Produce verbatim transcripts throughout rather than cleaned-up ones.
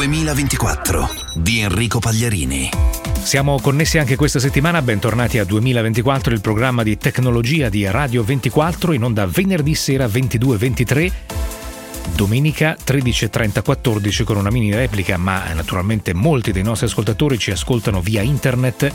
duemilaventiquattro di Enrico Pagliarini. Siamo connessi anche questa settimana, bentornati a duemilaventiquattro, il programma di tecnologia di Radio ventiquattro, in onda venerdì sera ventidue e ventitré, domenica tredici e trenta quattordici con una mini replica, ma naturalmente molti dei nostri ascoltatori ci ascoltano via internet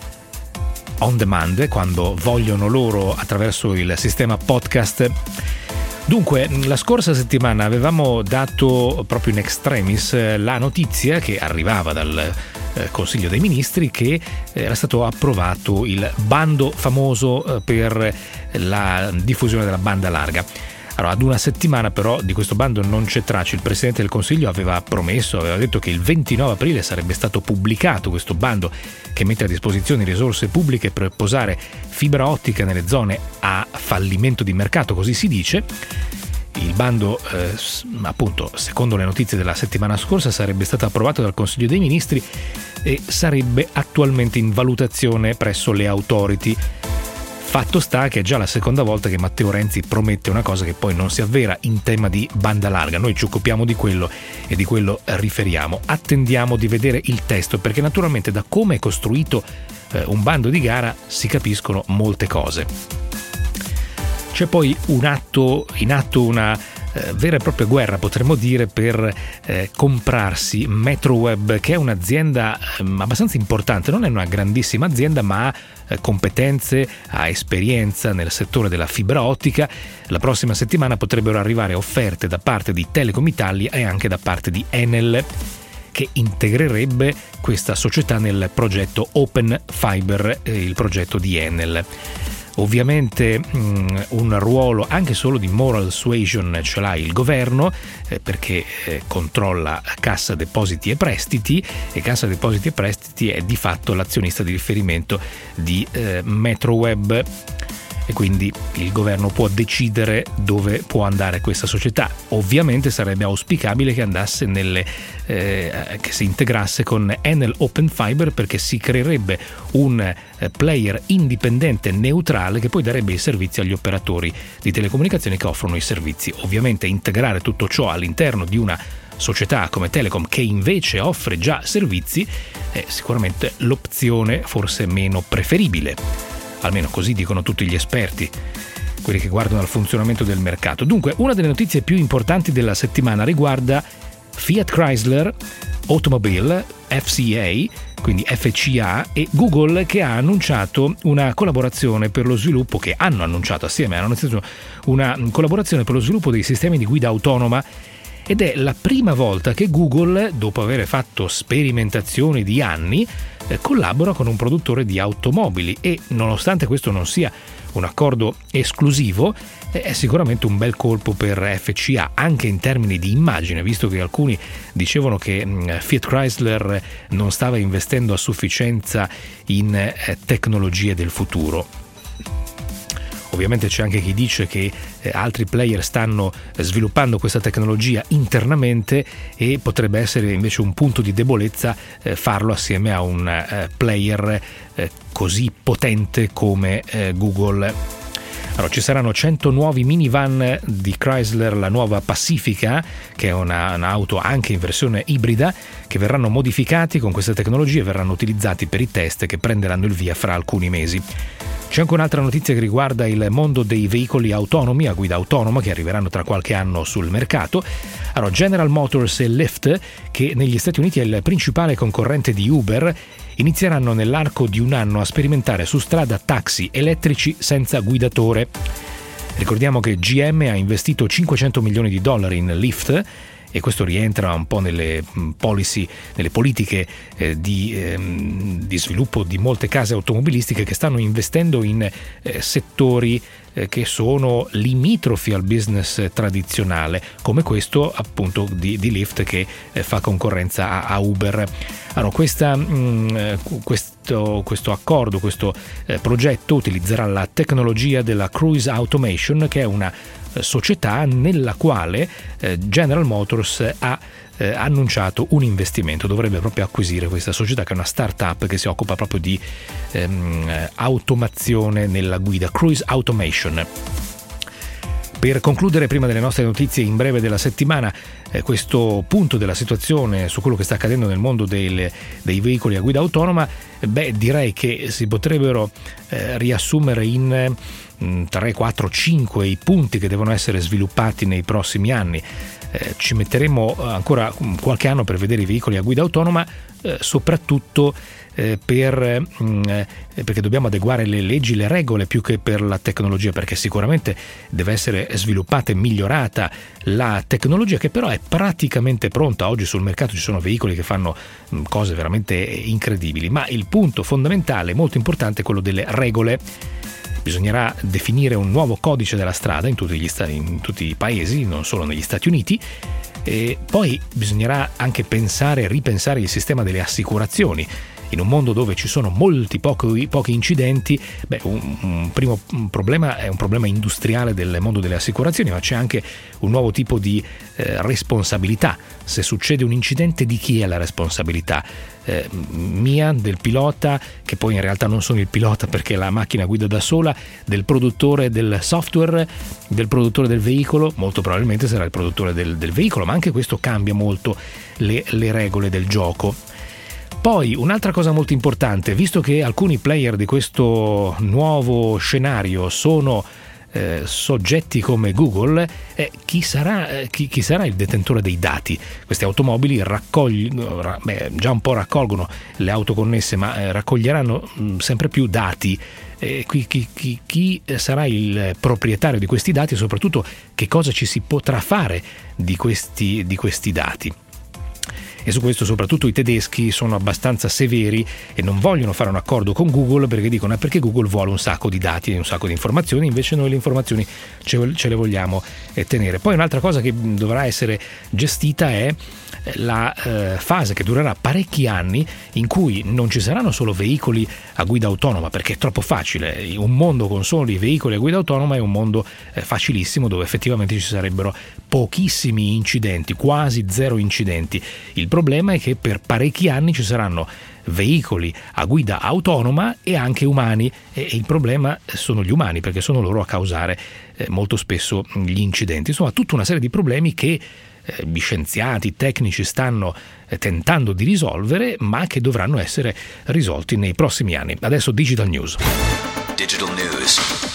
on demand quando vogliono loro attraverso il sistema podcast. Dunque, la scorsa settimana avevamo dato proprio in extremis la notizia che arrivava dal Consiglio dei Ministri che era stato approvato il bando famoso per la diffusione della banda larga. Allora, ad una settimana però di questo bando non c'è traccia. Il Presidente del Consiglio aveva promesso, aveva detto che il ventinove aprile sarebbe stato pubblicato questo bando che mette a disposizione risorse pubbliche per posare fibra ottica nelle zone a fallimento di mercato, così si dice. Il bando, eh, appunto, secondo le notizie della settimana scorsa, sarebbe stato approvato dal Consiglio dei Ministri e sarebbe attualmente in valutazione presso le authority. Fatto sta che è già la seconda volta che Matteo Renzi promette una cosa che poi non si avvera in tema di banda larga. Noi ci occupiamo di quello e di quello riferiamo. Attendiamo di vedere il testo, perché naturalmente da come è costruito eh, un bando di gara si capiscono molte cose. C'è poi un atto, in atto una eh, vera e propria guerra, potremmo dire, per eh, comprarsi Metroweb, che è un'azienda eh, abbastanza importante. Non è una grandissima azienda, ma ha eh, competenze, ha esperienza nel settore della fibra ottica. La prossima settimana potrebbero arrivare offerte da parte di Telecom Italia e anche da parte di Enel, che integrerebbe questa società nel progetto Open Fiber, eh, il progetto di Enel. Ovviamente mh, un ruolo anche solo di moral suasion ce l'ha il governo, eh, perché eh, controlla Cassa Depositi e Prestiti, e Cassa Depositi e Prestiti è di fatto l'azionista di riferimento di eh, Metroweb, e quindi il governo può decidere dove può andare questa società. Ovviamente sarebbe auspicabile che andasse nelle eh, che si integrasse con Enel Open Fiber, perché si creerebbe un eh, player indipendente neutrale che poi darebbe i servizi agli operatori di telecomunicazioni che offrono i servizi. Ovviamente integrare tutto ciò all'interno di una società come Telecom, che invece offre già servizi, è sicuramente l'opzione forse meno preferibile. Almeno così dicono tutti gli esperti, quelli che guardano al funzionamento del mercato. Dunque, una delle notizie più importanti della settimana riguarda Fiat Chrysler Automobile, F C A, quindi F C A, e Google, che ha annunciato una collaborazione per lo sviluppo, che hanno annunciato assieme, hanno annunciato una collaborazione per lo sviluppo dei sistemi di guida autonoma. Ed è la prima volta che Google, dopo aver fatto sperimentazioni di anni, eh, collabora con un produttore di automobili, e nonostante questo non sia un accordo esclusivo, eh, è sicuramente un bel colpo per F C A, anche in termini di immagine, visto che alcuni dicevano che mh, Fiat Chrysler non stava investendo a sufficienza in eh, tecnologie del futuro. Ovviamente c'è anche chi dice che eh, altri player stanno sviluppando questa tecnologia internamente, e potrebbe essere invece un punto di debolezza eh, farlo assieme a un eh, player eh, così potente come eh, Google. Allora, ci saranno cento nuovi minivan di Chrysler, la nuova Pacifica, che è una, un'auto anche in versione ibrida, che verranno modificati con queste tecnologie e verranno utilizzati per i test che prenderanno il via fra alcuni mesi. C'è anche un'altra notizia che riguarda il mondo dei veicoli autonomi a guida autonoma, che arriveranno tra qualche anno sul mercato. Allora, General Motors e Lyft, che negli Stati Uniti è il principale concorrente di Uber, inizieranno nell'arco di un anno a sperimentare su strada taxi elettrici senza guidatore. Ricordiamo che G M ha investito cinquecento milioni di dollari in Lyft, e questo rientra un po' nelle policy, nelle politiche eh, di, eh, di sviluppo di molte case automobilistiche che stanno investendo in eh, settori eh, che sono limitrofi al business tradizionale, come questo appunto di, di Lyft, che eh, fa concorrenza a, a Uber. Allora, questa, mh, questo, questo accordo, questo eh, progetto utilizzerà la tecnologia della Cruise Automation, che è una società nella quale eh, General Motors ha eh, annunciato un investimento. Dovrebbe proprio acquisire questa società, che è una start-up che si occupa proprio di ehm, automazione nella guida, Cruise Automation. Per concludere, prima delle nostre notizie in breve della settimana, eh, questo punto della situazione su quello che sta accadendo nel mondo del, dei veicoli a guida autonoma, beh, direi che si potrebbero eh, riassumere in mh, tre, quattro, cinque i punti che devono essere sviluppati nei prossimi anni. Eh, ci metteremo ancora qualche anno per vedere i veicoli a guida autonoma, eh, soprattutto eh, per, mh, perché dobbiamo adeguare le leggi, le regole più che per la tecnologia, perché sicuramente deve essere sviluppata e migliorata la tecnologia, che però è praticamente pronta. Oggi sul mercato ci sono veicoli che fanno mh, cose veramente incredibili, ma il punto fondamentale, molto importante, è quello delle regole. Bisognerà definire un nuovo codice della strada in tutti, gli stati, in tutti i paesi, non solo negli Stati Uniti, e poi bisognerà anche pensare, ripensare il sistema delle assicurazioni. In un mondo dove ci sono molti pochi, pochi incidenti, beh, un, un primo un problema è un problema industriale del mondo delle assicurazioni, ma c'è anche un nuovo tipo di eh, responsabilità. Se succede un incidente, di chi è la responsabilità? Eh, mia, del pilota, che poi in realtà non sono il pilota perché la macchina guida da sola, del produttore del software, del produttore del veicolo? Molto probabilmente sarà il produttore del, del veicolo, ma anche questo cambia molto le, le regole del gioco. Poi un'altra cosa molto importante, visto che alcuni player di questo nuovo scenario sono eh, soggetti come Google, eh, chi, sarà, eh, chi, chi sarà il detentore dei dati? Queste automobili raccogliono, ra, beh, già un po' raccolgono le auto connesse, ma eh, raccoglieranno mh, sempre più dati. Eh, chi, chi, chi, chi sarà il proprietario di questi dati e soprattutto che cosa ci si potrà fare di questi, di questi dati? E su questo soprattutto i tedeschi sono abbastanza severi e non vogliono fare un accordo con Google, perché dicono eh, perché Google vuole un sacco di dati e un sacco di informazioni, invece noi le informazioni ce, ce le vogliamo eh, tenere. Poi un'altra cosa che dovrà essere gestita è la eh, fase che durerà parecchi anni, in cui non ci saranno solo veicoli a guida autonoma, perché è troppo facile. Un mondo con solo i veicoli a guida autonoma è un mondo eh, facilissimo, dove effettivamente ci sarebbero pochissimi incidenti, quasi zero incidenti. Il problema è che per parecchi anni ci saranno veicoli a guida autonoma e anche umani, e il problema sono gli umani, perché sono loro a causare eh, molto spesso gli incidenti. Insomma, tutta una serie di problemi che eh, gli scienziati, i tecnici stanno eh, tentando di risolvere, ma che dovranno essere risolti nei prossimi anni. Adesso Digital News. Digital News.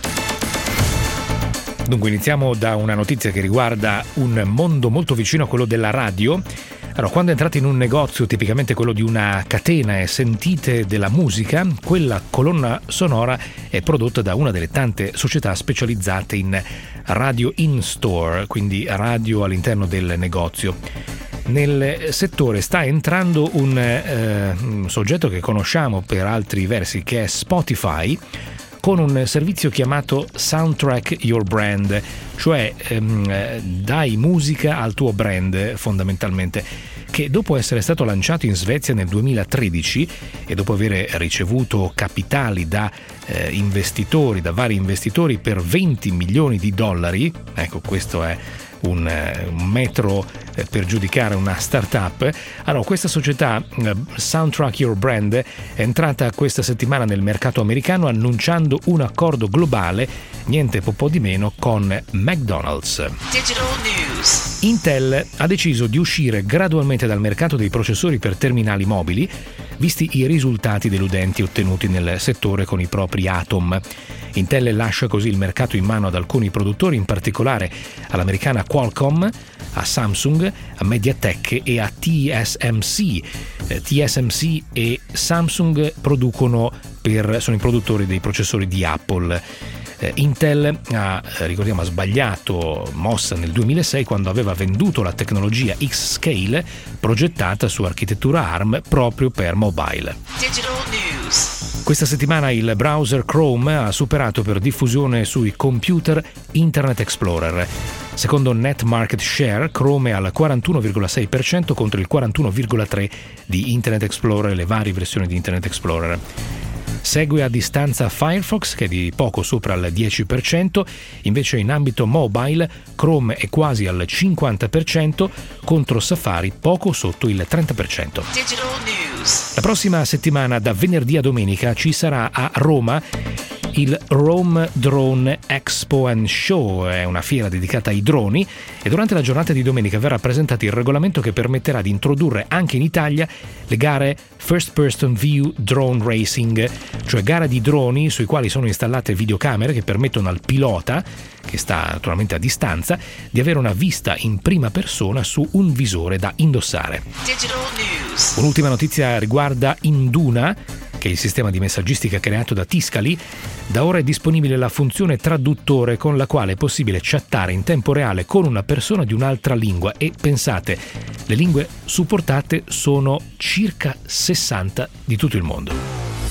Dunque iniziamo da una notizia che riguarda un mondo molto vicino a quello della radio. Allora, quando entrate in un negozio, tipicamente quello di una catena, e sentite della musica, quella colonna sonora è prodotta da una delle tante società specializzate in radio in-store, quindi radio all'interno del negozio. Nel settore sta entrando un, eh, un soggetto che conosciamo per altri versi, che è Spotify, con un servizio chiamato Soundtrack Your Brand, cioè ehm, dai musica al tuo brand, fondamentalmente, che dopo essere stato lanciato in Svezia nel duemilatredici e dopo aver ricevuto capitali da eh, investitori, da vari investitori per venti milioni di dollari, ecco, questo è un, un metro per giudicare una startup. Allora, questa società Soundtrack Your Brand è entrata questa settimana nel mercato americano annunciando un accordo globale, niente po' di meno, con McDonald's. Digital News. Intel ha deciso di uscire gradualmente dal mercato dei processori per terminali mobili, visti i risultati deludenti ottenuti nel settore con i propri Atom. Intel lascia così il mercato in mano ad alcuni produttori, in particolare all'americana Qualcomm, a Samsung, a MediaTek e a T S M C. Eh, T S M C e Samsung producono per, sono i produttori dei processori di Apple. Eh, Intel ha, ricordiamo, ha sbagliato mossa nel duemilasei quando aveva venduto la tecnologia X-Scale progettata su architettura ARM proprio per mobile. Digital News. Questa settimana il browser Chrome ha superato per diffusione sui computer Internet Explorer. Secondo Net Market Share, Chrome è al quarantuno virgola sei per cento contro il quarantuno virgola tre per cento di Internet Explorer e le varie versioni di Internet Explorer. Segue a distanza Firefox, che è di poco sopra il dieci per cento, invece in ambito mobile Chrome è quasi al cinquanta per cento contro Safari poco sotto il trenta per cento. Digital News. La prossima settimana, da venerdì a domenica, ci sarà a Roma Il Rome Drone Expo and Show è una fiera dedicata ai droni e durante la giornata di domenica verrà presentato il regolamento che permetterà di introdurre anche in Italia le gare First Person View Drone Racing, cioè gare di droni sui quali sono installate videocamere che permettono al pilota, che sta naturalmente a distanza, di avere una vista in prima persona su un visore da indossare. Digital News. Un'ultima notizia riguarda Induna, che è il sistema di messaggistica creato da Tiscali. Da ora è disponibile la funzione traduttore con la quale è possibile chattare in tempo reale con una persona di un'altra lingua e pensate, le lingue supportate sono circa sessanta di tutto il mondo.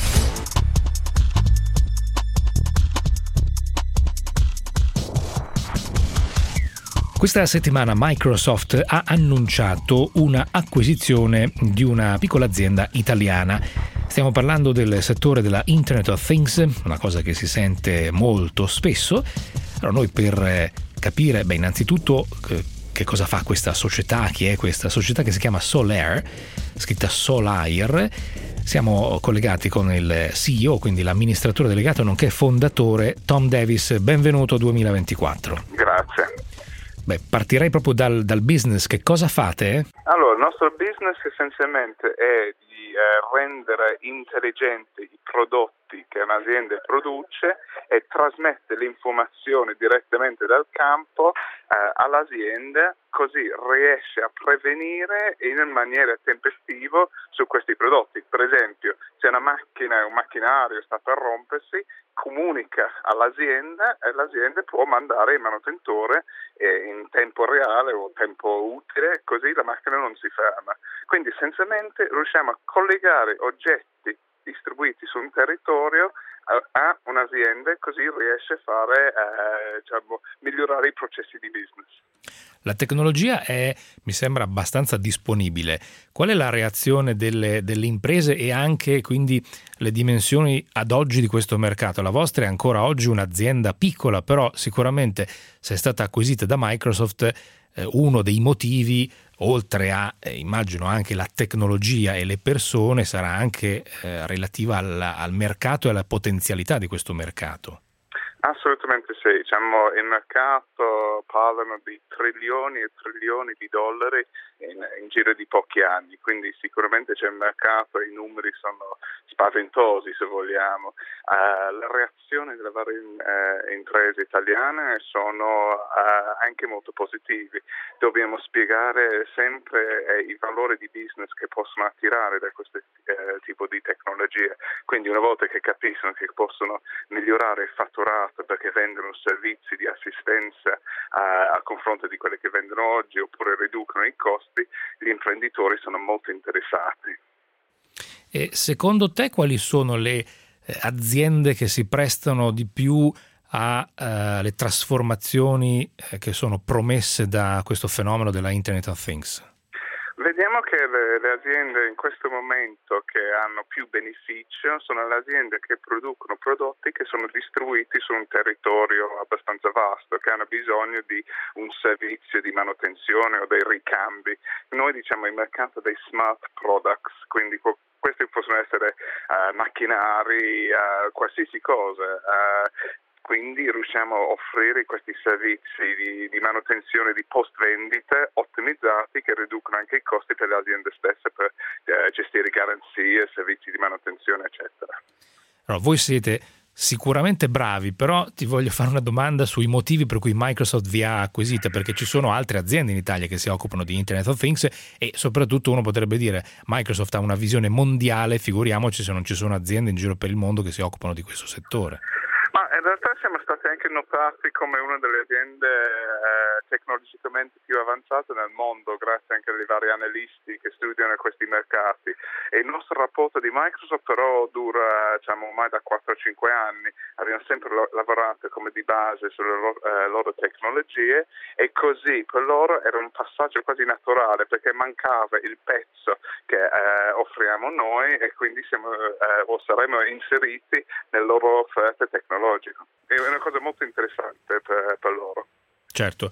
Questa settimana Microsoft ha annunciato una acquisizione di una piccola azienda italiana. Stiamo parlando del settore della Internet of Things, una cosa che si sente molto spesso. Allora noi per capire, beh, innanzitutto che cosa fa questa società, chi è questa società che si chiama Solair, scritta Solair, siamo collegati con il C E O, quindi l'amministratore delegato nonché fondatore Tom Davis. Benvenuto duemilaventiquattro. Grazie. Beh, partirei proprio dal, dal business. Che cosa fate? Allora, il nostro business essenzialmente è di eh, rendere intelligenti i prodotti che un'azienda produce e trasmette l'informazione direttamente dal campo eh, all'azienda, così riesce a prevenire in maniera tempestiva su questi prodotti. Per esempio, se una macchina, un macchinario sta per rompersi, comunica all'azienda e l'azienda può mandare il manutentore eh, in tempo reale o tempo utile, così la macchina non si ferma. Quindi essenzialmente riusciamo a collegare oggetti distribuiti su un territorio a, a un'azienda, così riesce a fare eh, diciamo, migliorare i processi di business. La tecnologia è, mi sembra, abbastanza disponibile. Qual è la reazione delle, delle imprese e anche quindi le dimensioni ad oggi di questo mercato? La vostra è ancora oggi un'azienda piccola, però sicuramente se è stata acquisita da Microsoft, eh, uno dei motivi, oltre a, eh, immagino, anche la tecnologia e le persone, sarà anche eh, relativa al, al mercato e alla potenzialità di questo mercato. Assolutamente sì, diciamo, il mercato parlano di trilioni e trilioni di dollari in, in giro di pochi anni, quindi sicuramente c'è un mercato e i numeri sono spaventosi se vogliamo. Uh, la reazione delle varie uh, imprese italiane sono uh, anche molto positivi. Dobbiamo spiegare sempre uh, i valori di business che possono attirare da questo uh, tipo di tecnologie, quindi una volta che capiscono che possono migliorare il fatturato perché vendono servizi di assistenza uh, a confronto di quelli che vendono oggi oppure riducono i costi, gli imprenditori sono molto interessati. E secondo te quali sono le eh, aziende che si prestano di più alle uh, trasformazioni eh, che sono promesse da questo fenomeno della Internet of Things? Vediamo che le, le aziende in questo momento che hanno più beneficio sono le aziende che producono prodotti che sono distribuiti su un territorio abbastanza vasto, che hanno bisogno di un servizio di manutenzione o dei ricambi. Noi diciamo il mercato dei smart products, quindi questi possono essere uh, macchinari, uh, qualsiasi cosa. Uh, Quindi riusciamo a offrire questi servizi di, di manutenzione di post vendita ottimizzati che riducono anche i costi per le aziende stesse per eh, gestire garanzie, servizi di manutenzione, eccetera. Allora, voi siete sicuramente bravi, però ti voglio fare una domanda sui motivi per cui Microsoft vi ha acquisita, perché ci sono altre aziende in Italia che si occupano di Internet of Things e soprattutto uno potrebbe dire Microsoft ha una visione mondiale, figuriamoci se non ci sono aziende in giro per il mondo che si occupano di questo settore. Ma in realtà siamo stati anche notati come una delle aziende eh, tecnologicamente più avanzate nel mondo, grazie anche ai vari analisti che studiano questi mercati. E il nostro rapporto di Microsoft però dura diciamo ormai da quattro a cinque anni. Abbiamo sempre lo- lavorato come di base sulle loro, eh, loro tecnologie e così per loro era un passaggio quasi naturale perché mancava il pezzo che eh, offriamo noi e quindi siamo eh, o saremo inseriti nelle loro offerte tecnologiche. È una cosa molto interessante per, per loro. Certo.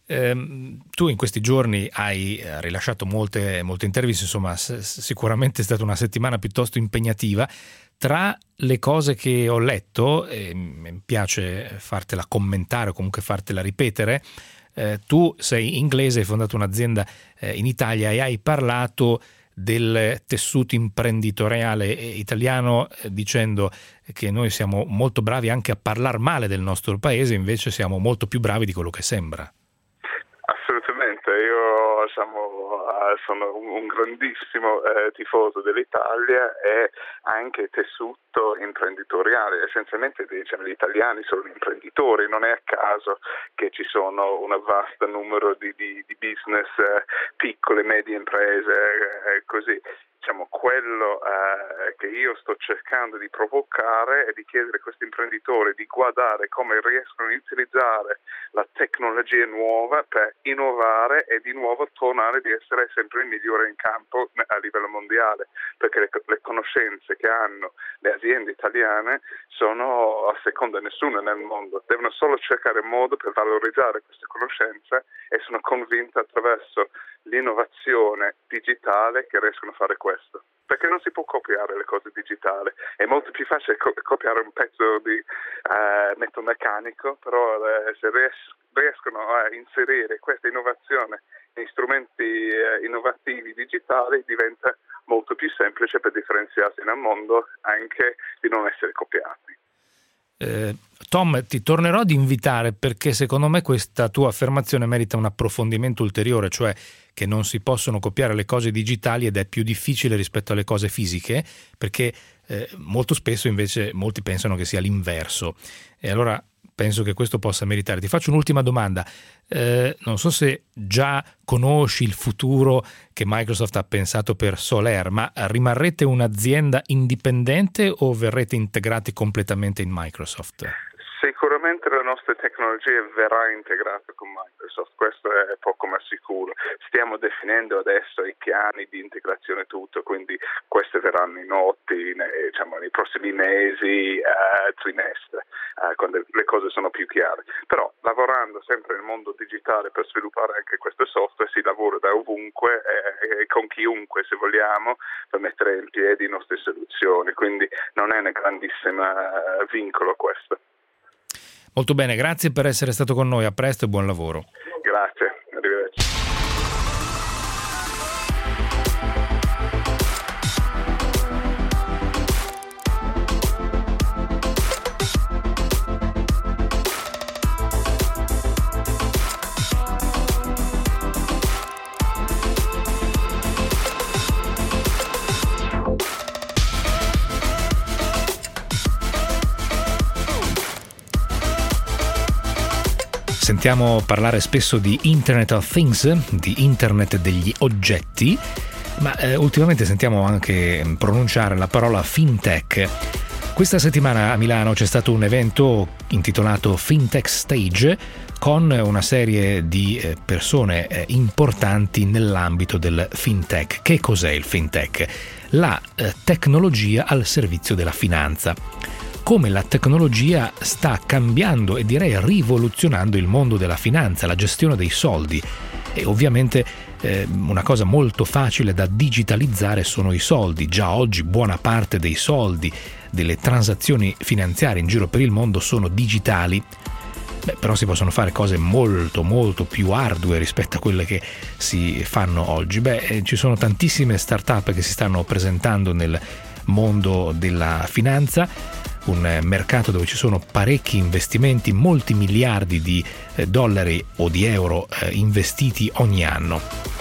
Eh, tu in questi giorni hai rilasciato molte, molte interviste, insomma s- sicuramente è stata una settimana piuttosto impegnativa. Tra le cose che ho letto, e mi piace fartela commentare o comunque fartela ripetere, eh, tu sei inglese, hai fondato un'azienda eh, in Italia e hai parlato del tessuto imprenditoriale italiano, eh, dicendo che noi siamo molto bravi anche a parlare male del nostro paese, invece siamo molto più bravi di quello che sembra. Assolutamente, io diciamo, sono un grandissimo eh, tifoso dell'Italia e anche tessuto imprenditoriale. Essenzialmente diciamo, gli italiani sono imprenditori, non è a caso che ci sono un vasto numero di, di, di business, eh, piccole, medie imprese, eh, così. Diciamo, quello eh, che io sto cercando di provocare è di chiedere a questi imprenditori di guardare come riescono a utilizzare la tecnologia nuova per innovare e di nuovo tornare ad essere sempre il migliore in campo a livello mondiale, perché le, le conoscenze che hanno le aziende italiane sono a seconda nessuna nel mondo, devono solo cercare modo per valorizzare queste conoscenze e sono convinto attraverso l'innovazione digitale che riescono a fare questo, perché non si può copiare le cose digitali, è molto più facile co- copiare un pezzo di uh, metalmeccanico, però uh, se ries- riescono a inserire questa innovazione in strumenti uh, innovativi digitali diventa molto più semplice per differenziarsi nel mondo, anche di non essere copiati. Eh, Tom, ti tornerò ad invitare perché secondo me questa tua affermazione merita un approfondimento ulteriore, cioè che non si possono copiare le cose digitali ed è più difficile rispetto alle cose fisiche, perché eh, molto spesso invece molti pensano che sia l'inverso, e allora penso che questo possa meritare. Ti faccio un'ultima domanda, eh, non so se già conosci il futuro che Microsoft ha pensato per Solaire, ma rimarrete un'azienda indipendente o verrete integrati completamente in Microsoft? Sicuramente la nostra tecnologia verrà integrata con Microsoft, questo è poco ma sicuro. Stiamo definendo adesso i piani di integrazione tutto, quindi queste verranno inotti nei, diciamo, nei prossimi mesi, eh, trimestre, eh, quando le cose sono più chiare. Però lavorando sempre nel mondo digitale per sviluppare anche questo software si lavora da ovunque e eh, con chiunque se vogliamo per mettere in piedi le nostre soluzioni, quindi non è una grandissima eh, vincolo questo. Molto bene, grazie per essere stato con noi, a presto e buon lavoro. Grazie, arrivederci. Sentiamo parlare spesso di Internet of Things, di Internet degli oggetti, ma eh, ultimamente sentiamo anche pronunciare la parola FinTech. Questa settimana a Milano c'è stato un evento intitolato FinTech Stage con una serie di persone eh, importanti nell'ambito del FinTech. Che cos'è il FinTech? La eh, tecnologia al servizio della finanza. Come la tecnologia sta cambiando e direi rivoluzionando il mondo della finanza, la gestione dei soldi. E ovviamente eh, una cosa molto facile da digitalizzare sono i soldi. Già oggi buona parte dei soldi, delle transazioni finanziarie in giro per il mondo sono digitali. Beh, però si possono fare cose molto molto più ardue rispetto a quelle che si fanno oggi. Beh, eh, ci sono tantissime start-up che si stanno presentando nel mondo della finanza, un mercato dove ci sono parecchi investimenti, molti miliardi di dollari o di euro eh, investiti ogni anno.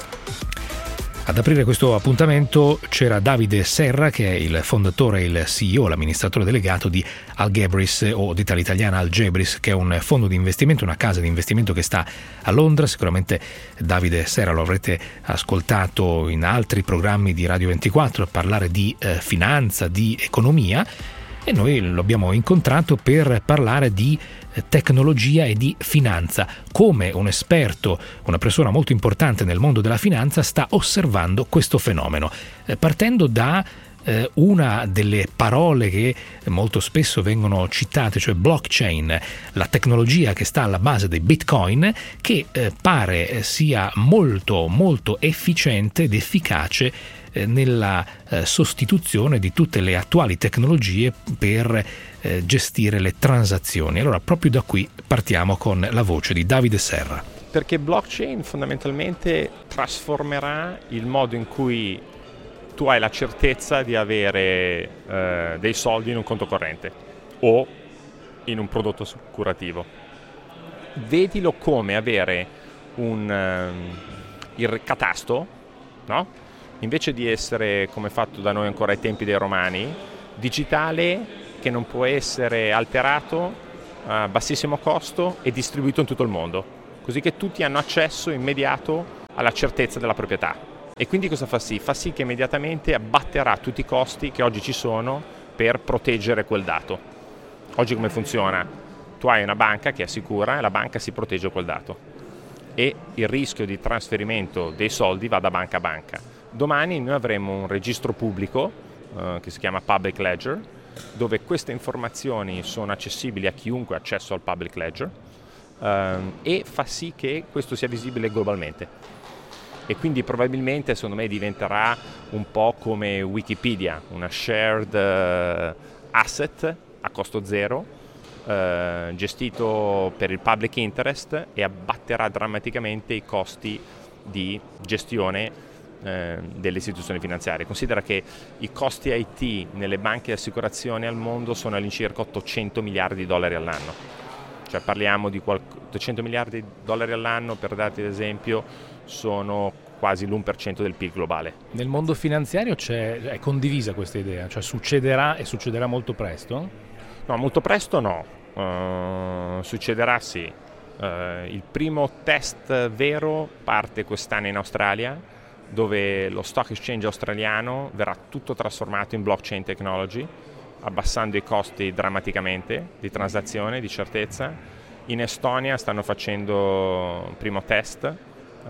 Ad aprire questo appuntamento c'era Davide Serra, che è il fondatore e il C E O, l'amministratore delegato di Algebris, o detta l'italiana Algebris, che è un fondo di investimento, una casa di investimento che sta a Londra. Sicuramente Davide Serra lo avrete ascoltato in altri programmi di Radio ventiquattro parlare di eh, finanza, di economia, e noi lo abbiamo incontrato per parlare di tecnologia e di finanza, come un esperto, una persona molto importante nel mondo della finanza sta osservando questo fenomeno, partendo da eh, una delle parole che molto spesso vengono citate, cioè blockchain, la tecnologia che sta alla base dei bitcoin, che eh, pare sia molto molto efficiente ed efficace eh, nella eh, sostituzione di tutte le attuali tecnologie per eh, gestire le transazioni. Allora proprio da qui partiamo con la voce di Davide Serra. Perché blockchain fondamentalmente trasformerà il modo in cui tu hai la certezza di avere eh, dei soldi in un conto corrente o in un prodotto assicurativo. Vedilo come avere un um, il catasto, no? Invece di essere, come fatto da noi ancora ai tempi dei Romani, digitale, che non può essere alterato a bassissimo costo e distribuito in tutto il mondo, così che tutti hanno accesso immediato alla certezza della proprietà. E quindi cosa fa sì? Fa sì che immediatamente abbatterà tutti i costi che oggi ci sono per proteggere quel dato. Oggi come funziona? Tu hai una banca che assicura e la banca si protegge quel dato e il rischio di trasferimento dei soldi va da banca a banca. Domani noi avremo un registro pubblico eh, che si chiama Public Ledger, dove queste informazioni sono accessibili a chiunque ha accesso al Public Ledger eh, e fa sì che questo sia visibile globalmente. E quindi probabilmente secondo me diventerà un po' come Wikipedia, una shared uh, asset a costo zero, uh, gestito per il public interest e abbatterà drammaticamente i costi di gestione uh, delle istituzioni finanziarie. Considera che i costi I T nelle banche e assicurazioni al mondo sono all'incirca ottocento miliardi di dollari all'anno. Cioè parliamo di qual- ottocento miliardi di dollari all'anno, per darti ad esempio, sono quasi l'uno per cento del P I L globale. Nel mondo finanziario c'è, è condivisa questa idea, cioè succederà e succederà molto presto? No, molto presto no, uh, succederà sì. Uh, il primo test vero parte quest'anno in Australia, dove lo stock exchange australiano verrà tutto trasformato in blockchain technology, abbassando i costi drammaticamente di transazione, di certezza. In Estonia stanno facendo il primo test uh,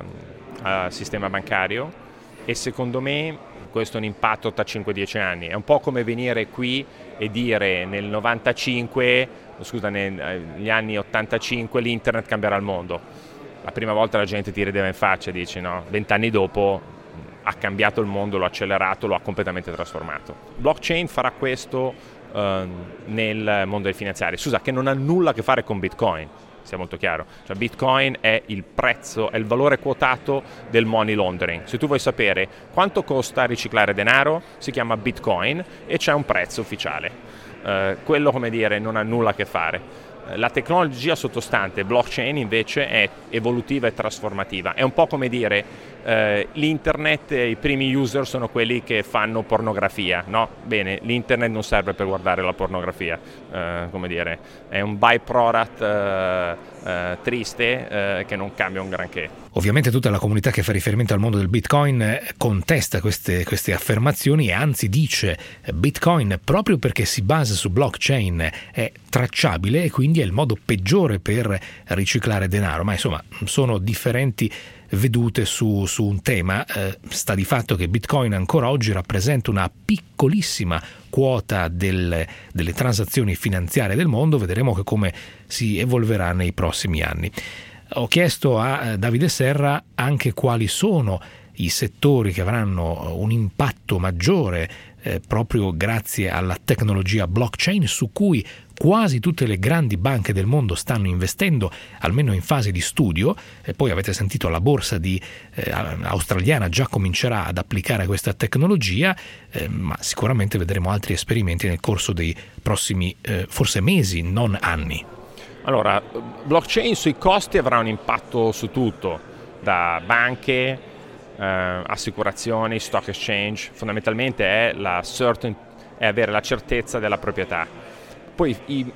al sistema bancario e secondo me questo è un impatto tra cinque dieci anni. È un po' come venire qui e dire nel novantacinque, scusa, negli anni ottantacinque l'internet cambierà il mondo. La prima volta la gente ti rideva in faccia e dici no, vent'anni dopo ha cambiato il mondo, lo ha accelerato, lo ha completamente trasformato. Blockchain farà questo uh, nel mondo del finanziario, scusa, che non ha nulla a che fare con Bitcoin, sia molto chiaro. Cioè Bitcoin è il prezzo, è il valore quotato del money laundering. Se tu vuoi sapere quanto costa riciclare denaro, si chiama Bitcoin e c'è un prezzo ufficiale. Uh, quello, come dire, non ha nulla a che fare. La tecnologia sottostante, blockchain, invece è evolutiva e trasformativa. È un po' come dire eh, l'internet, i primi user sono quelli che fanno pornografia, no? Bene, l'internet non serve per guardare la pornografia, eh, come dire, è un byproduct eh, eh, triste eh, che non cambia un granché. Ovviamente tutta la comunità che fa riferimento al mondo del Bitcoin contesta queste, queste affermazioni e anzi dice Bitcoin, proprio perché si basa su blockchain, è tracciabile e quindi è il modo peggiore per riciclare denaro. Ma insomma sono differenti vedute su, su un tema. Eh, sta di fatto che Bitcoin ancora oggi rappresenta una piccolissima quota del, delle transazioni finanziarie del mondo. Vedremo che come si evolverà nei prossimi anni. Ho chiesto a Davide Serra anche quali sono i settori che avranno un impatto maggiore eh, proprio grazie alla tecnologia blockchain, su cui quasi tutte le grandi banche del mondo stanno investendo, almeno in fase di studio. E poi avete sentito, la borsa di, eh, australiana già comincerà ad applicare questa tecnologia, eh, ma sicuramente vedremo altri esperimenti nel corso dei prossimi eh, forse mesi, non anni. Allora, blockchain sui costi avrà un impatto su tutto, da banche, eh, assicurazioni, stock exchange. Fondamentalmente è, la certain, è avere la certezza della proprietà. Poi i,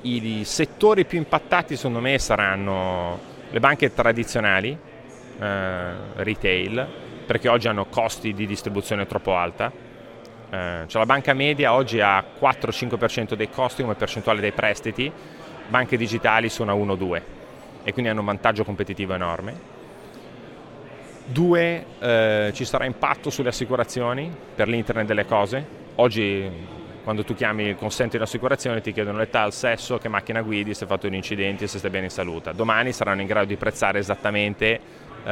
i settori più impattati secondo me saranno le banche tradizionali, eh, retail, perché oggi hanno costi di distribuzione troppo alta. Eh, cioè la banca media oggi ha quattro cinque per cento dei costi come percentuale dei prestiti, banche digitali sono a uno due e quindi hanno un vantaggio competitivo enorme. Due, eh, ci sarà impatto sulle assicurazioni per l'internet delle cose. Oggi quando tu chiami il consente di un'assicurazione ti chiedono l'età, il sesso, che macchina guidi, se hai fatto un incidente, se stai bene in salute. Domani saranno in grado di prezzare esattamente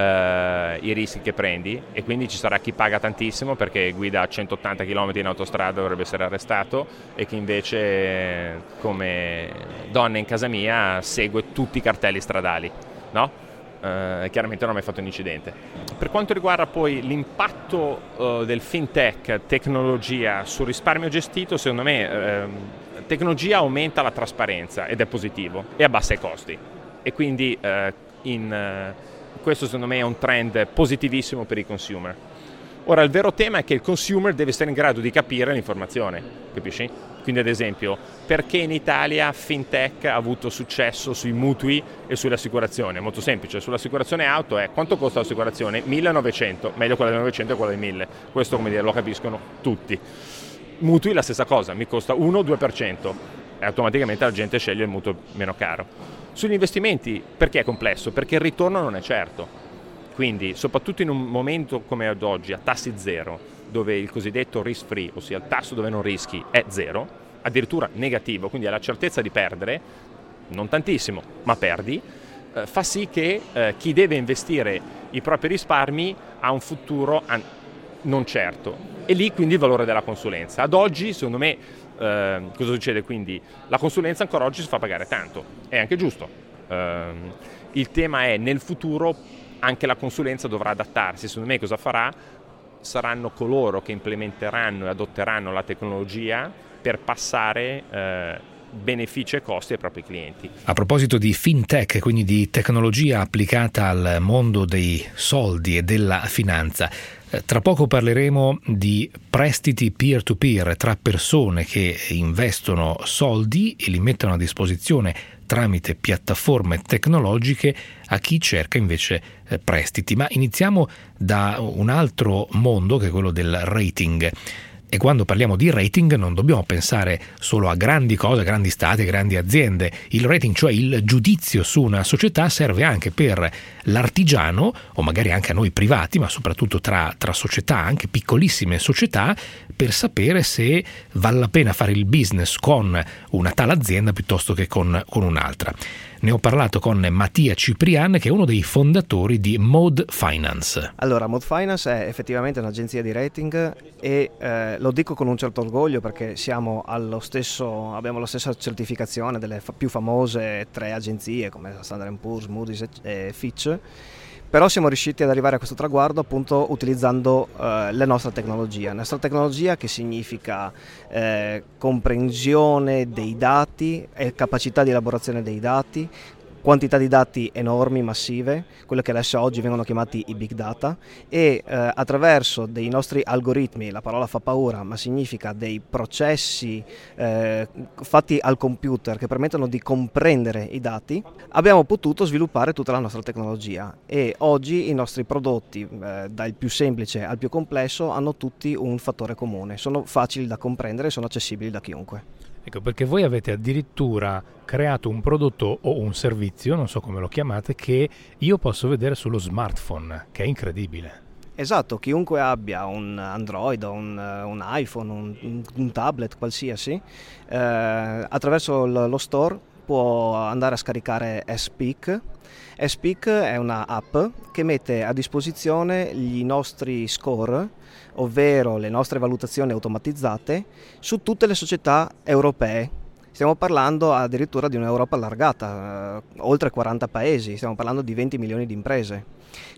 eh, i rischi che prendi, e quindi ci sarà chi paga tantissimo perché guida a centottanta chilometri in autostrada, dovrebbe essere arrestato, e chi invece, come donna in casa mia, segue tutti i cartelli stradali, no? Uh, chiaramente non ho mai fatto un incidente. Per quanto riguarda poi l'impatto uh, del fintech, tecnologia sul risparmio gestito, secondo me uh, tecnologia aumenta la trasparenza ed è positivo e abbassa i costi, e quindi uh, in, uh, questo secondo me è un trend positivissimo per i consumer. Ora il vero tema è che il consumer deve essere in grado di capire l'informazione, capisci? Quindi ad esempio, perché in Italia fintech ha avuto successo sui mutui e sulle assicurazioni? È molto semplice, sull'assicurazione auto è quanto costa l'assicurazione? millenovecento, meglio quella del novecento e quella del mille, questo come dire lo capiscono tutti. Mutui la stessa cosa, mi costa uno due per cento e automaticamente la gente sceglie il mutuo meno caro. Sugli investimenti perché è complesso? Perché il ritorno non è certo. Quindi, soprattutto in un momento come ad oggi, a tassi zero, dove il cosiddetto risk free, ossia il tasso dove non rischi, è zero, addirittura negativo, quindi hai la certezza di perdere, non tantissimo, ma perdi, eh, fa sì che eh, chi deve investire i propri risparmi ha un futuro an- non certo. E lì quindi il valore della consulenza. Ad oggi, secondo me, eh, cosa succede? Quindi la consulenza ancora oggi si fa pagare tanto, è anche giusto. Eh, il tema è nel futuro anche la consulenza dovrà adattarsi. Secondo me cosa farà? Saranno coloro che implementeranno e adotteranno la tecnologia per passare eh, benefici e costi ai propri clienti. A proposito di fintech, quindi di tecnologia applicata al mondo dei soldi e della finanza, tra poco parleremo di prestiti peer-to-peer tra persone che investono soldi e li mettono a disposizione tramite piattaforme tecnologiche a chi cerca invece eh, prestiti. Ma iniziamo da un altro mondo che è quello del rating. E quando parliamo di rating non dobbiamo pensare solo a grandi cose, grandi stati, grandi aziende. Il rating, cioè il giudizio su una società, serve anche per l'artigiano, o magari anche a noi privati, ma soprattutto tra, tra società, anche piccolissime società, per sapere se vale la pena fare il business con una tale azienda piuttosto che con, con un'altra. Ne ho parlato con Mattia Ciprian, che è uno dei fondatori di Mode Finance. Allora, Mode Finance è effettivamente un'agenzia di rating e eh, lo dico con un certo orgoglio perché siamo allo stesso, abbiamo la stessa certificazione delle fa- più famose tre agenzie come Standard and Poor's, Moody's e Fitch. Però siamo riusciti ad arrivare a questo traguardo appunto utilizzando eh, la nostra tecnologia. La nostra tecnologia che significa eh, comprensione dei dati e capacità di elaborazione dei dati, quantità di dati enormi, massive, quelle che adesso oggi vengono chiamati i big data, e eh, attraverso dei nostri algoritmi, la parola fa paura, ma significa dei processi eh, fatti al computer che permettono di comprendere i dati, abbiamo potuto sviluppare tutta la nostra tecnologia, e oggi i nostri prodotti, eh, dal più semplice al più complesso, hanno tutti un fattore comune: sono facili da comprendere e sono accessibili da chiunque. Ecco, perché voi avete addirittura creato un prodotto o un servizio, non so come lo chiamate, che io posso vedere sullo smartphone, che è incredibile. Esatto, chiunque abbia un Android o un, un iPhone, un, un tablet qualsiasi, eh, attraverso lo, lo store può andare a scaricare S-Peak. S-Peak è una app che mette a disposizione i nostri score, ovvero le nostre valutazioni automatizzate, su tutte le società europee. Stiamo parlando addirittura di un'Europa allargata, eh, oltre quaranta paesi, stiamo parlando di venti milioni di imprese.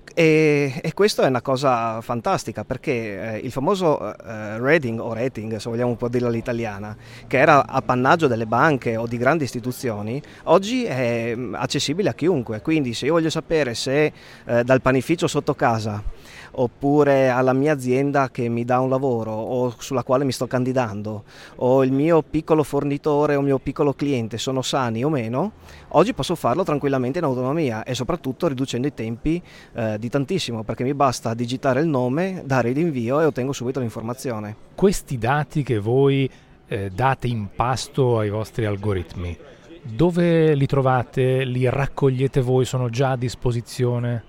E, e questo è una cosa fantastica, perché eh, il famoso eh, rating o rating, se vogliamo un po' dirlo all'italiana, che era appannaggio delle banche o di grandi istituzioni, oggi è accessibile a chiunque. Quindi se io voglio sapere se eh, dal panificio sotto casa oppure alla mia azienda che mi dà un lavoro o sulla quale mi sto candidando, o il mio piccolo fornitore o il mio piccolo cliente sono sani o meno, oggi posso farlo tranquillamente in autonomia e soprattutto riducendo i tempi eh, di tantissimo, perché mi basta digitare il nome, dare l'invio e ottengo subito l'informazione. Questi dati che voi eh, date in pasto ai vostri algoritmi, dove li trovate? Li raccogliete voi? Sono già a disposizione?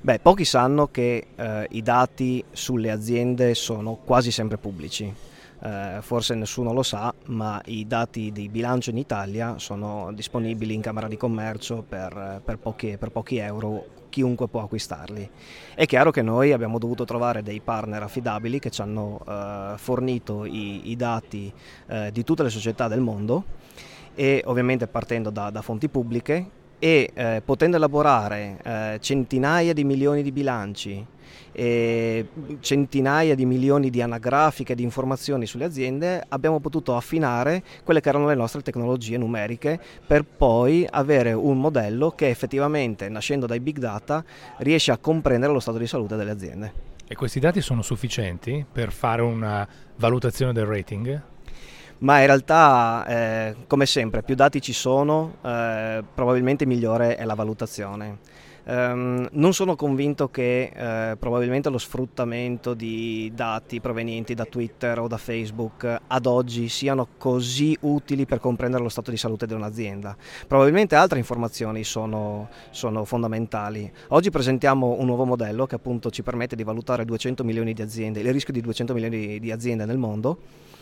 Beh, pochi sanno che eh, i dati sulle aziende sono quasi sempre pubblici. Eh, forse nessuno lo sa, ma i dati di bilancio in Italia sono disponibili in Camera di Commercio per, per, pochi, per pochi euro, chiunque può acquistarli. È chiaro che noi abbiamo dovuto trovare dei partner affidabili che ci hanno eh, fornito i, i dati eh, di tutte le società del mondo, e ovviamente partendo da, da fonti pubbliche, e eh, potendo elaborare eh, centinaia di milioni di bilanci e centinaia di milioni di anagrafiche, di informazioni sulle aziende, abbiamo potuto affinare quelle che erano le nostre tecnologie numeriche per poi avere un modello che effettivamente, nascendo dai big data, riesce a comprendere lo stato di salute delle aziende. E questi dati sono sufficienti per fare una valutazione del rating? Ma in realtà, eh, come sempre, più dati ci sono, eh, probabilmente migliore è la valutazione. Um, non sono convinto che eh, probabilmente lo sfruttamento di dati provenienti da Twitter o da Facebook ad oggi siano così utili per comprendere lo stato di salute di un'azienda. Probabilmente altre informazioni sono, sono fondamentali. Oggi presentiamo un nuovo modello che appunto ci permette di valutare duecento milioni di aziende, il rischio di duecento milioni di aziende nel mondo.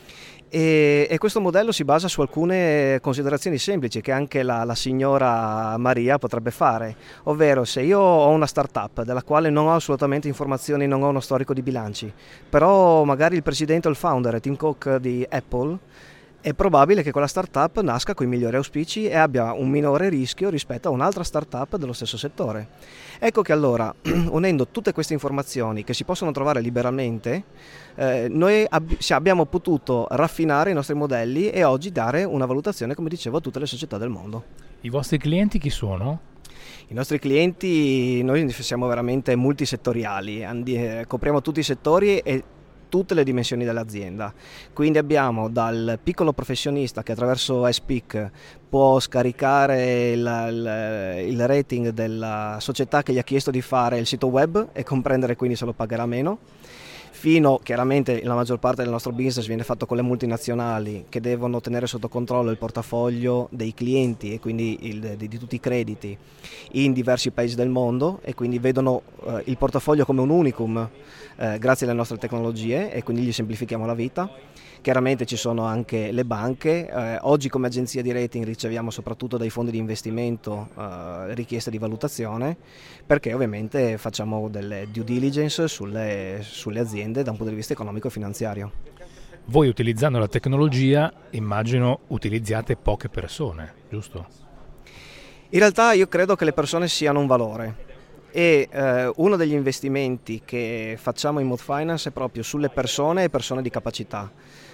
E, e questo modello si basa su alcune considerazioni semplici che anche la, la signora Maria potrebbe fare, ovvero se io ho una startup della quale non ho assolutamente informazioni, non ho uno storico di bilanci, però magari il presidente o il founder, Tim Cook di Apple, è probabile che quella startup nasca con i migliori auspici e abbia un minore rischio rispetto a un'altra startup dello stesso settore. Ecco che allora, unendo tutte queste informazioni che si possono trovare liberamente, eh, noi ab- abbiamo potuto raffinare i nostri modelli e oggi dare una valutazione, come dicevo, a tutte le società del mondo. I vostri clienti chi sono? I nostri clienti, noi siamo veramente multisettoriali, andi- eh, copriamo tutti i settori e tutte le dimensioni dell'azienda, quindi abbiamo dal piccolo professionista che attraverso SPIC può scaricare il, il, il rating della società che gli ha chiesto di fare il sito web e comprendere quindi se lo pagherà meno, fino, chiaramente la maggior parte del nostro business viene fatto con le multinazionali che devono tenere sotto controllo il portafoglio dei clienti e quindi il, di, di tutti i crediti in diversi paesi del mondo, e quindi vedono eh, il portafoglio come un unicum eh, grazie alle nostre tecnologie, e quindi gli semplifichiamo la vita. Chiaramente ci sono anche le banche, eh, oggi come agenzia di rating riceviamo soprattutto dai fondi di investimento eh, richieste di valutazione, perché ovviamente facciamo delle due diligence sulle, sulle aziende da un punto di vista economico e finanziario. Voi, utilizzando la tecnologia, immagino utilizziate poche persone, giusto? In realtà io credo che le persone siano un valore. E eh, uno degli investimenti che facciamo in Mood Finance è proprio sulle persone e persone di capacità.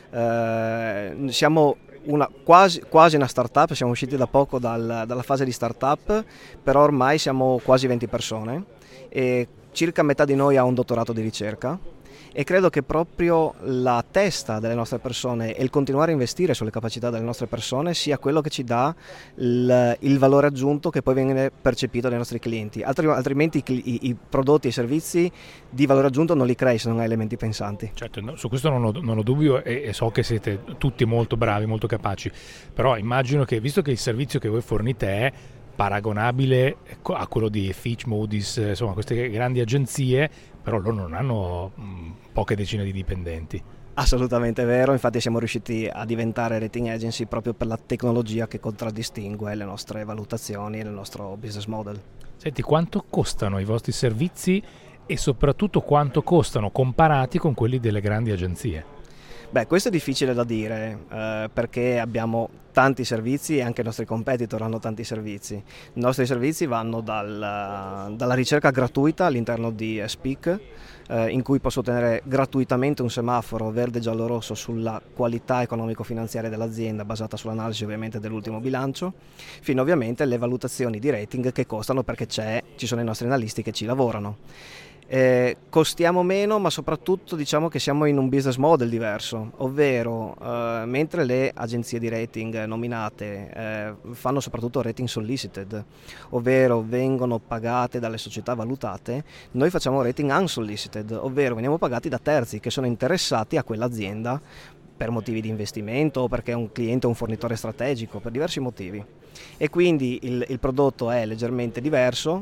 Eh, siamo una, quasi, quasi una startup, siamo usciti da poco dal, dalla fase di startup, però ormai siamo quasi venti persone e circa metà di noi ha un dottorato di ricerca, e credo che proprio la testa delle nostre persone e il continuare a investire sulle capacità delle nostre persone sia quello che ci dà il, il valore aggiunto che poi viene percepito dai nostri clienti. Altri, altrimenti i, i, i prodotti e i servizi di valore aggiunto non li crei se non hai elementi pensanti. Certo, no, su questo non ho, non ho dubbio e, e so che siete tutti molto bravi, molto capaci, però immagino che, visto che il servizio che voi fornite è paragonabile a quello di Fitch, Moody's, insomma queste grandi agenzie, però loro non hanno mh, poche decine di dipendenti. Assolutamente vero, infatti siamo riusciti a diventare rating agency proprio per la tecnologia che contraddistingue le nostre valutazioni e il nostro business model. Senti, quanto costano i vostri servizi e soprattutto quanto costano comparati con quelli delle grandi agenzie? Beh, questo è difficile da dire eh, perché abbiamo tanti servizi e anche i nostri competitor hanno tanti servizi. I nostri servizi vanno dal, dalla ricerca gratuita all'interno di SPIC, eh, in cui posso ottenere gratuitamente un semaforo verde, giallo, rosso sulla qualità economico-finanziaria dell'azienda, basata sull'analisi ovviamente dell'ultimo bilancio, fino ovviamente alle valutazioni di rating che costano perché c'è, ci sono i nostri analisti che ci lavorano. Eh, costiamo meno, ma soprattutto diciamo che siamo in un business model diverso, ovvero eh, mentre le agenzie di rating nominate eh, fanno soprattutto rating solicited, ovvero vengono pagate dalle società valutate, noi facciamo rating unsolicited, ovvero veniamo pagati da terzi che sono interessati a quell'azienda per motivi di investimento o perché è un cliente o un fornitore strategico, per diversi motivi, e quindi il, il prodotto è leggermente diverso.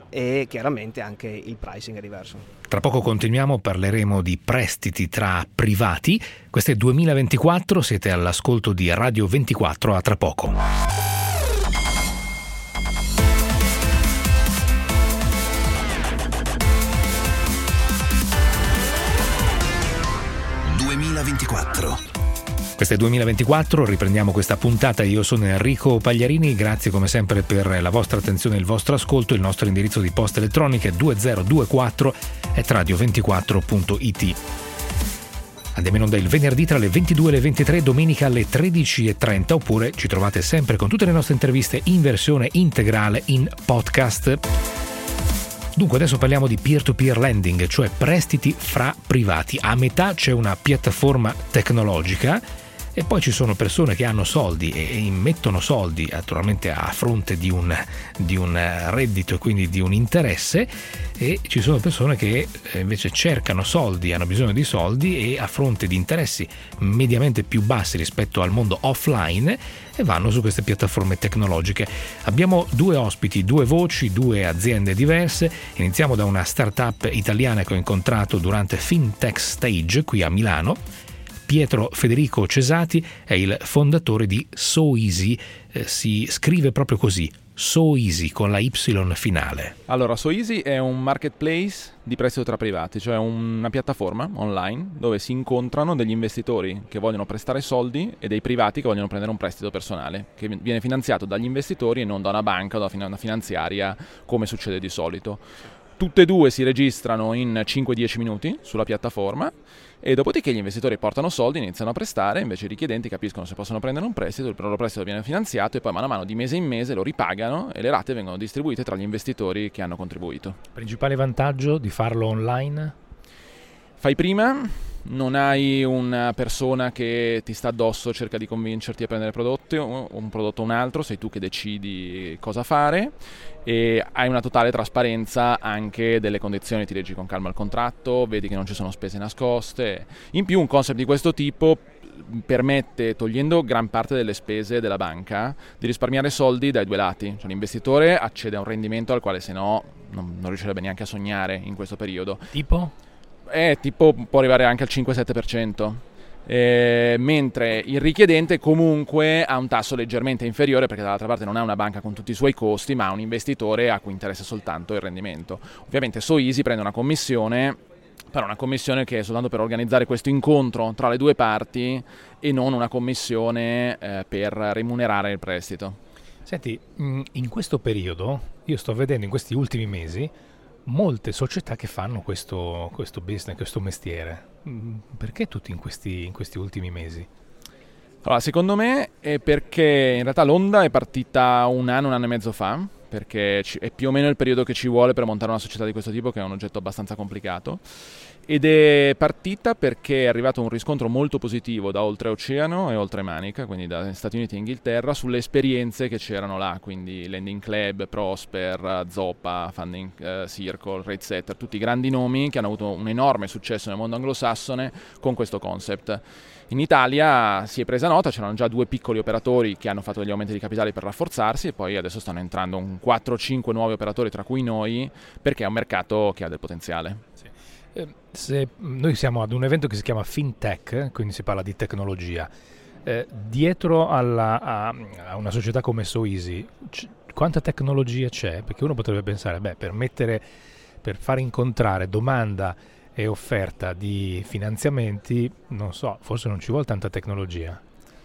e chiaramente anche il pricing è diverso. Tra poco continuiamo, parleremo di prestiti tra privati. Questo è duemilaventiquattro, siete all'ascolto di Radio ventiquattro, a tra poco. duemilaventiquattro. Questo è duemilaventiquattro, riprendiamo questa puntata. Io sono Enrico Pagliarini, grazie come sempre per la vostra attenzione e il vostro ascolto. Il nostro indirizzo di posta elettronica è duemilaventiquattro at radio ventiquattro punto it. Andiamo in onda il venerdì tra le ventidue e le ventitré, domenica alle tredici e trenta, oppure ci trovate sempre con tutte le nostre interviste in versione integrale in podcast. Dunque adesso parliamo di peer-to-peer lending, cioè prestiti fra privati. A metà c'è una piattaforma tecnologica e poi ci sono persone che hanno soldi e immettono soldi naturalmente a fronte di un, di un reddito e quindi di un interesse, e ci sono persone che invece cercano soldi, hanno bisogno di soldi e a fronte di interessi mediamente più bassi rispetto al mondo offline e vanno su queste piattaforme tecnologiche. Abbiamo due ospiti, due voci, due aziende diverse. Iniziamo da una startup italiana che ho incontrato durante FinTech Stage qui a Milano. Pietro Federico Cesati è il fondatore di SoEasy, eh, si scrive proprio così, SoEasy con la Y finale. Allora, SoEasy è un marketplace di prestito tra privati, cioè una piattaforma online dove si incontrano degli investitori che vogliono prestare soldi e dei privati che vogliono prendere un prestito personale, che viene finanziato dagli investitori e non da una banca o da una finanziaria come succede di solito. Tutte e due si registrano in cinque dieci minuti sulla piattaforma e dopodiché gli investitori portano soldi, iniziano a prestare, invece i richiedenti capiscono se possono prendere un prestito, il loro prestito viene finanziato e poi mano a mano di mese in mese lo ripagano e le rate vengono distribuite tra gli investitori che hanno contribuito. Principale vantaggio di farlo online? Fai prima, non hai una persona che ti sta addosso, cerca di convincerti a prendere prodotti o un prodotto o un altro, sei tu che decidi cosa fare e hai una totale trasparenza anche delle condizioni, ti leggi con calma il contratto, vedi che non ci sono spese nascoste. In più un concept di questo tipo permette, togliendo gran parte delle spese della banca, di risparmiare soldi dai due lati, cioè l'investitore accede a un rendimento al quale se no non, non riuscirebbe neanche a sognare in questo periodo. Tipo? Eh, tipo può arrivare anche al cinque sette per cento. Eh, mentre il richiedente comunque ha un tasso leggermente inferiore perché dall'altra parte non ha una banca con tutti i suoi costi, ma ha un investitore a cui interessa soltanto il rendimento. Ovviamente SoEasy prende una commissione, però una commissione che è soltanto per organizzare questo incontro tra le due parti e non una commissione eh, per remunerare il prestito. Senti, in questo periodo io sto vedendo in questi ultimi mesi molte società che fanno questo, questo business, questo mestiere. Perché tutti in questi, in questi ultimi mesi? Allora, secondo me è perché in realtà l'onda è partita un anno, un anno e mezzo fa, perché è più o meno il periodo che ci vuole per montare una società di questo tipo, che è un oggetto abbastanza complicato. Ed è partita perché è arrivato un riscontro molto positivo da oltreoceano e oltremanica, quindi da Stati Uniti e Inghilterra, sulle esperienze che c'erano là, quindi Lending Club, Prosper, Zoppa, Funding uh, Circle, RateSetter, tutti i grandi nomi che hanno avuto un enorme successo nel mondo anglosassone con questo concept. In Italia si è presa nota, c'erano già due piccoli operatori che hanno fatto degli aumenti di capitale per rafforzarsi e poi adesso stanno entrando un quattro cinque nuovi operatori, tra cui noi, perché è un mercato che ha del potenziale. Sì. Se noi siamo ad un evento che si chiama FinTech, quindi si parla di tecnologia, eh, dietro alla, a, a una società come SoEasy c- quanta tecnologia c'è? Perché uno potrebbe pensare, beh, per mettere, per far incontrare domanda e offerta di finanziamenti, non so, forse non ci vuole tanta tecnologia.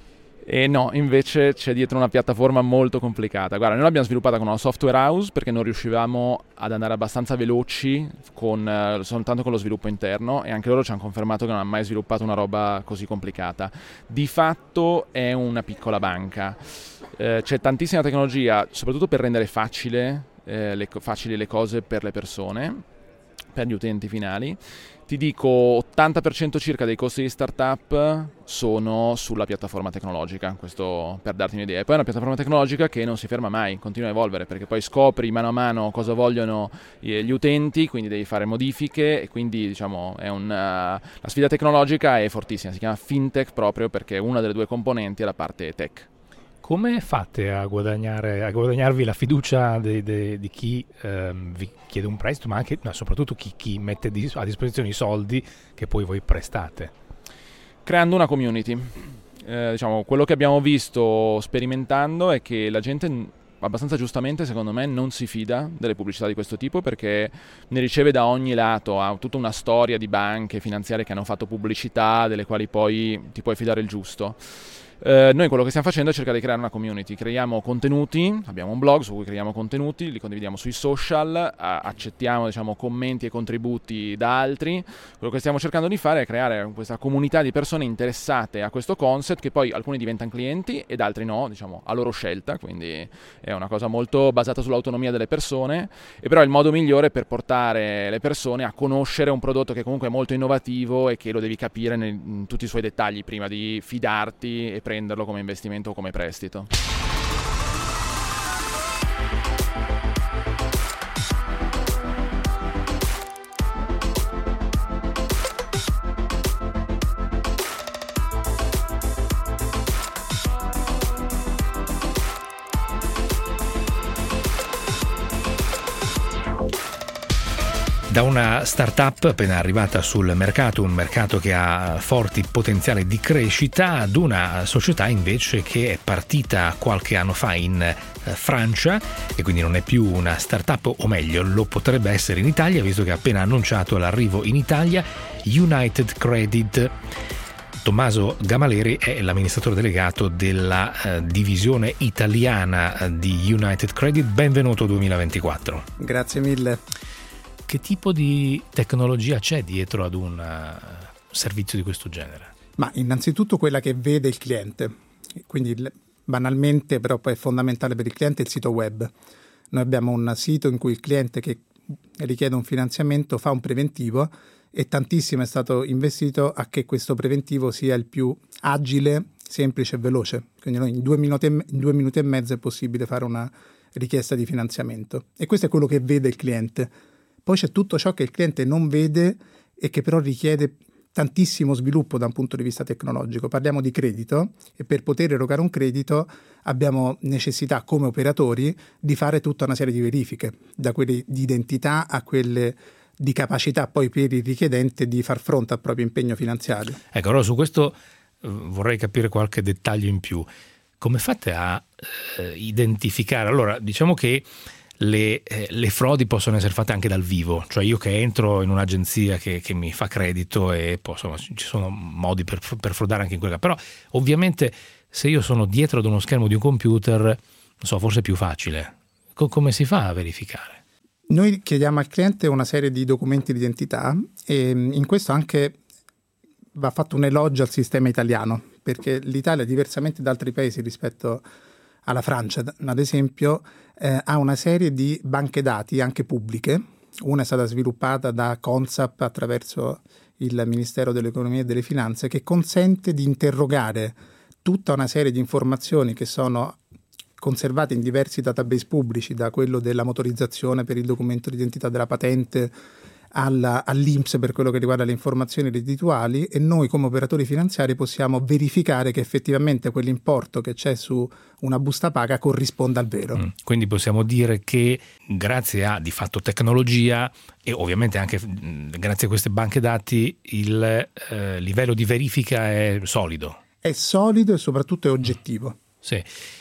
E no, invece c'è dietro una piattaforma molto complicata. Guarda, noi l'abbiamo sviluppata con una software house perché non riuscivamo ad andare abbastanza veloci con, eh, soltanto con lo sviluppo interno, e anche loro ci hanno confermato che non hanno mai sviluppato una roba così complicata. Di fatto è una piccola banca. Eh, c'è tantissima tecnologia, soprattutto per rendere facile, eh, le, facili le cose per le persone, per gli utenti finali. Ti dico, ottanta per cento circa dei costi di startup sono sulla piattaforma tecnologica, questo per darti un'idea. E poi è una piattaforma tecnologica che non si ferma mai, continua a evolvere, perché poi scopri mano a mano cosa vogliono gli utenti, quindi devi fare modifiche e quindi diciamo è una, la sfida tecnologica è fortissima, si chiama FinTech proprio perché una delle due componenti è la parte tech. Come fate a guadagnare, a guadagnarvi la fiducia de, de, di chi ehm, vi chiede un prestito, ma anche, ma soprattutto chi, chi mette di, a disposizione i soldi che poi voi prestate? Creando una community. Eh, diciamo, quello che abbiamo visto sperimentando è che la gente abbastanza giustamente, secondo me, non si fida delle pubblicità di questo tipo, perché ne riceve da ogni lato, ha tutta una storia di banche finanziarie che hanno fatto pubblicità, delle quali poi ti puoi fidare il giusto. Eh, noi quello che stiamo facendo è cercare di creare una community, creiamo contenuti, abbiamo un blog su cui creiamo contenuti, li condividiamo sui social, a- accettiamo diciamo, commenti e contributi da altri. Quello che stiamo cercando di fare è creare questa comunità di persone interessate a questo concept, che poi alcuni diventano clienti ed altri no, diciamo a loro scelta, quindi è una cosa molto basata sull'autonomia delle persone, e però è il modo migliore per portare le persone a conoscere un prodotto che comunque è molto innovativo e che lo devi capire nei, in tutti i suoi dettagli prima di fidarti e prenderlo come investimento o come prestito. Da una startup appena arrivata sul mercato, un mercato che ha forti potenziali di crescita, ad una società invece che è partita qualche anno fa in Francia e quindi non è più una startup, o meglio lo potrebbe essere in Italia, visto che ha appena annunciato l'arrivo in Italia United Credit. Tommaso Gamaleri è l'amministratore delegato della uh, divisione italiana di United Credit. Benvenuto duemilaventiquattro. Grazie mille. Che tipo di tecnologia c'è dietro ad un uh, servizio di questo genere? Ma innanzitutto quella che vede il cliente, quindi banalmente, però poi è fondamentale per il cliente il sito web. Noi abbiamo un sito in cui il cliente che richiede un finanziamento fa un preventivo, e tantissimo è stato investito a che questo preventivo sia il più agile, semplice e veloce. Quindi noi in due minuti e, in due minuti e mezzo è possibile fare una richiesta di finanziamento, e questo è quello che vede il cliente. Poi c'è tutto ciò che il cliente non vede e che però richiede tantissimo sviluppo da un punto di vista tecnologico. Parliamo di credito, e per poter erogare un credito abbiamo necessità come operatori di fare tutta una serie di verifiche, da quelle di identità a quelle di capacità poi per il richiedente di far fronte al proprio impegno finanziario. Ecco, allora su questo eh, vorrei capire qualche dettaglio in più. Come fate a eh, identificare? Allora, diciamo che Le, eh, le frodi possono essere fatte anche dal vivo, cioè io che entro in un'agenzia che, che mi fa credito, e posso, ci sono modi per, per frodare anche in quella, però ovviamente se io sono dietro ad uno schermo di un computer, non so, forse è più facile. Co- come si fa a verificare? Noi chiediamo al cliente una serie di documenti di identità, e in questo anche va fatto un elogio al sistema italiano, perché l'Italia, diversamente da altri paesi rispetto alla Francia, ad esempio, eh, ha una serie di banche dati anche pubbliche. Una è stata sviluppata da Consap attraverso il Ministero dell'Economia e delle Finanze, che consente di interrogare tutta una serie di informazioni che sono conservate in diversi database pubblici, da quello della motorizzazione per il documento di identità della patente alla, all'I N P S per quello che riguarda le informazioni reddituali, e noi come operatori finanziari possiamo verificare che effettivamente quell'importo che c'è su una busta paga corrisponda al vero. Mm. Quindi possiamo dire che grazie a di fatto tecnologia, e ovviamente anche mh, grazie a queste banche dati, il eh, livello di verifica è solido. È solido e soprattutto è oggettivo. Sì.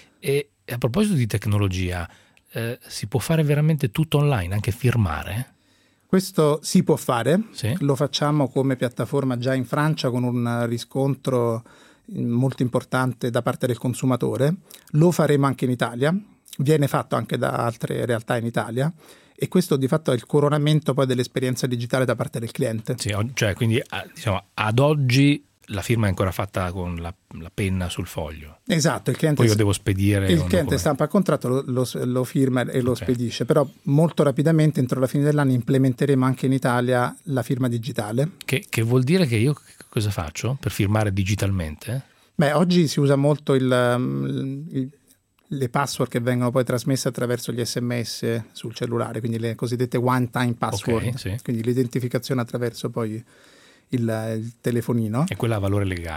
E a proposito di tecnologia, eh, si può fare veramente tutto online, anche firmare? Questo si può fare, sì. Lo facciamo come piattaforma già in Francia con un riscontro molto importante da parte del consumatore, lo faremo anche in Italia, viene fatto anche da altre realtà in Italia, e questo di fatto è il coronamento poi dell'esperienza digitale da parte del cliente. Sì, cioè quindi diciamo, ad oggi la firma è ancora fatta con la, la penna sul foglio. Esatto, il cliente, poi io devo spedire. Il cliente stampa il contratto, lo, lo, lo firma e lo okay. spedisce, però molto rapidamente entro la fine dell'anno implementeremo anche in Italia la firma digitale. Che, che vuol dire che io cosa faccio per firmare digitalmente? Beh, oggi si usa molto il, il, le password che vengono poi trasmesse attraverso gli sms sul cellulare, quindi le cosiddette one time password, okay, sì. Quindi l'identificazione attraverso poi Il, il telefonino. E quella ha valore legale?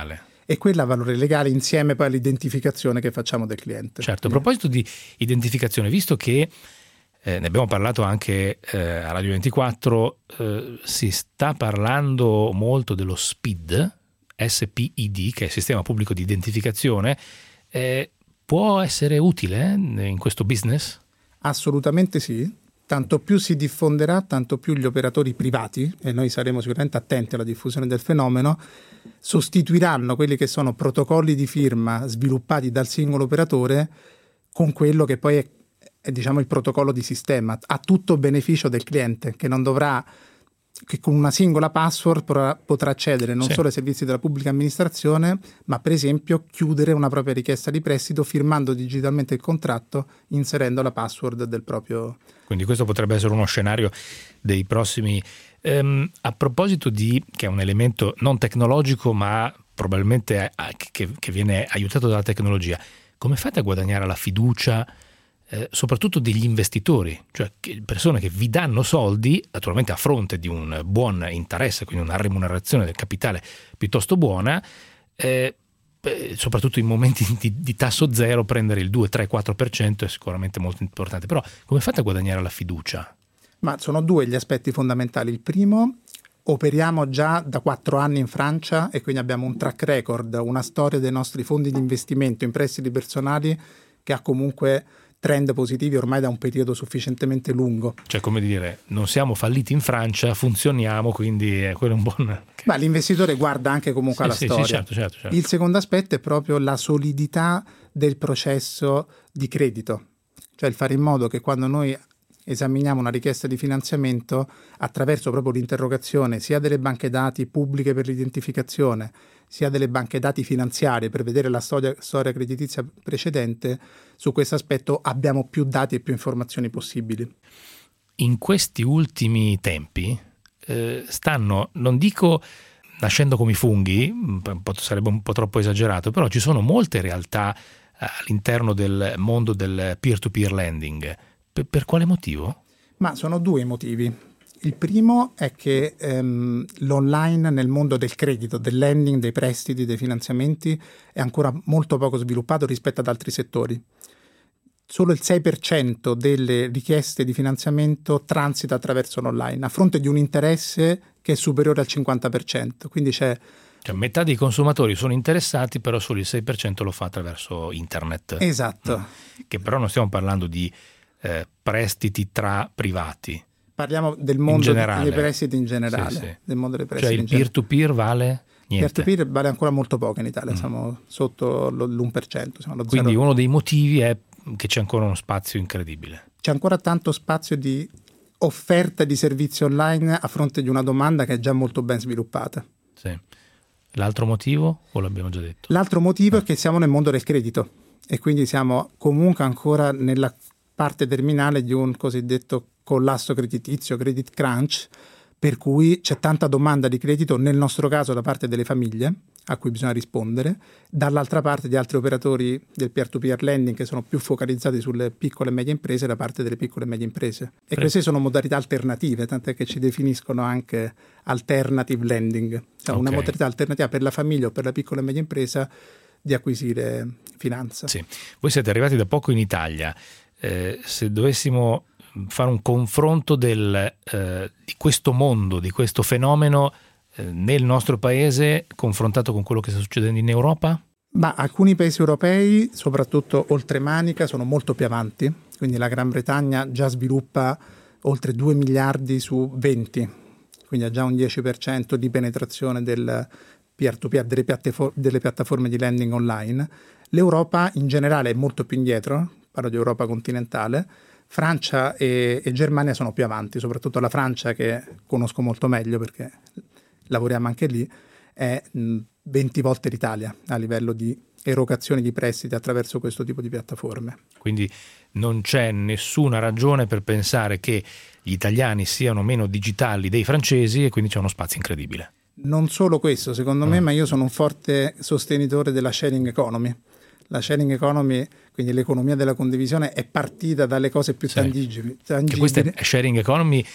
e quella a valore legale insieme poi all'identificazione che facciamo del cliente. Certo, a proposito di identificazione, visto che eh, ne abbiamo parlato anche eh, a Radio ventiquattro, eh, si sta parlando molto dello S P I D, S P I D, che è il sistema pubblico di identificazione, eh, può essere utile eh, in questo business? Assolutamente sì. Tanto più si diffonderà, tanto più gli operatori privati, e noi saremo sicuramente attenti alla diffusione del fenomeno, sostituiranno quelli che sono protocolli di firma sviluppati dal singolo operatore con quello che poi è, è diciamo il protocollo di sistema, a tutto beneficio del cliente, che non dovrà, che con una singola password potrà, potrà accedere non sì. solo ai servizi della pubblica amministrazione, ma per esempio chiudere una propria richiesta di prestito firmando digitalmente il contratto, inserendo la password del proprio. Quindi questo potrebbe essere uno scenario dei prossimi. Ehm, a proposito di, che è un elemento non tecnologico, ma probabilmente che, che viene aiutato dalla tecnologia, come fate a guadagnare la fiducia Eh, soprattutto degli investitori, cioè che, persone che vi danno soldi naturalmente a fronte di un buon interesse, quindi una remunerazione del capitale piuttosto buona, eh, eh, soprattutto in momenti di, di tasso zero prendere il due, tre, quattro per cento è sicuramente molto importante, però come fate a guadagnare la fiducia? Ma sono due gli aspetti fondamentali. Il primo, operiamo già da quattro anni in Francia e quindi abbiamo un track record, una storia dei nostri fondi di investimento in prestiti personali che ha comunque trend positivi ormai da un periodo sufficientemente lungo. Cioè, come dire, non siamo falliti in Francia, funzioniamo, quindi è quello un buon. Ma l'investitore guarda anche comunque sì, alla sì, storia. Sì, certo, certo, certo. Il secondo aspetto è proprio la solidità del processo di credito, cioè il fare in modo che quando noi esaminiamo una richiesta di finanziamento, attraverso proprio l'interrogazione sia delle banche dati pubbliche per l'identificazione, sia delle banche dati finanziarie per vedere la storia, storia creditizia precedente, su questo aspetto abbiamo più dati e più informazioni possibili. In questi ultimi tempi eh, stanno, non dico nascendo come i funghi, un po', sarebbe un po' troppo esagerato, però ci sono molte realtà eh, all'interno del mondo del peer-to-peer lending. Per, per quale motivo? Ma sono due i motivi. Il primo è che ehm, l'online nel mondo del credito, del lending, dei prestiti, dei finanziamenti è ancora molto poco sviluppato rispetto ad altri settori. Solo il sei per cento delle richieste di finanziamento transita attraverso l'online, a fronte di un interesse che è superiore al cinquanta per cento. Quindi c'è Cioè, metà dei consumatori sono interessati, però solo il sei per cento lo fa attraverso internet. Esatto. Mm. Che però non stiamo parlando di eh, prestiti tra privati. Parliamo del mondo dei prestiti in generale. Sì, sì. Del mondo dei prestiti cioè il peer-to-peer vale niente. Peer-to-peer vale ancora molto poco in Italia, mm. siamo sotto l'uno per cento. Siamo allo Quindi zero. Uno dei motivi è che c'è ancora uno spazio incredibile. C'è ancora tanto spazio di offerta di servizi online a fronte di una domanda che è già molto ben sviluppata. Sì. L'altro motivo o l'abbiamo già detto? L'altro motivo ah. è che siamo nel mondo del credito e quindi siamo comunque ancora nella parte terminale di un cosiddetto collasso creditizio, credit crunch, per cui c'è tanta domanda di credito, nel nostro caso da parte delle famiglie, a cui bisogna rispondere, dall'altra parte di altri operatori del peer-to-peer lending che sono più focalizzati sulle piccole e medie imprese da parte delle piccole e medie imprese. E Pre- queste sono modalità alternative, tant'è che ci definiscono anche alternative lending, cioè okay. una modalità alternativa per la famiglia o per la piccola e media impresa di acquisire finanza. Sì. Voi siete arrivati da poco in Italia. Eh, se dovessimo fare un confronto del, eh, di questo mondo, di questo fenomeno eh, nel nostro paese confrontato con quello che sta succedendo in Europa? Ma alcuni paesi europei, soprattutto oltremanica, sono molto più avanti, quindi la Gran Bretagna già sviluppa oltre due miliardi su venti, quindi ha già un dieci per cento di penetrazione del peer-to-peer, delle, piattafo- delle piattaforme di lending online. L'Europa in generale è molto più indietro, parlo di Europa continentale. Francia e, e Germania sono più avanti, soprattutto la Francia, che conosco molto meglio perché lavoriamo anche lì, è mh, venti volte l'Italia a livello di erogazione di prestiti attraverso questo tipo di piattaforme. Quindi non c'è nessuna ragione per pensare che gli italiani siano meno digitali dei francesi e quindi c'è uno spazio incredibile. Non solo questo, secondo mm. me, ma io sono un forte sostenitore della sharing economy. La sharing economy, quindi l'economia della condivisione, è partita dalle cose più sì. tangibili. tangibili. Che questa è sharing economy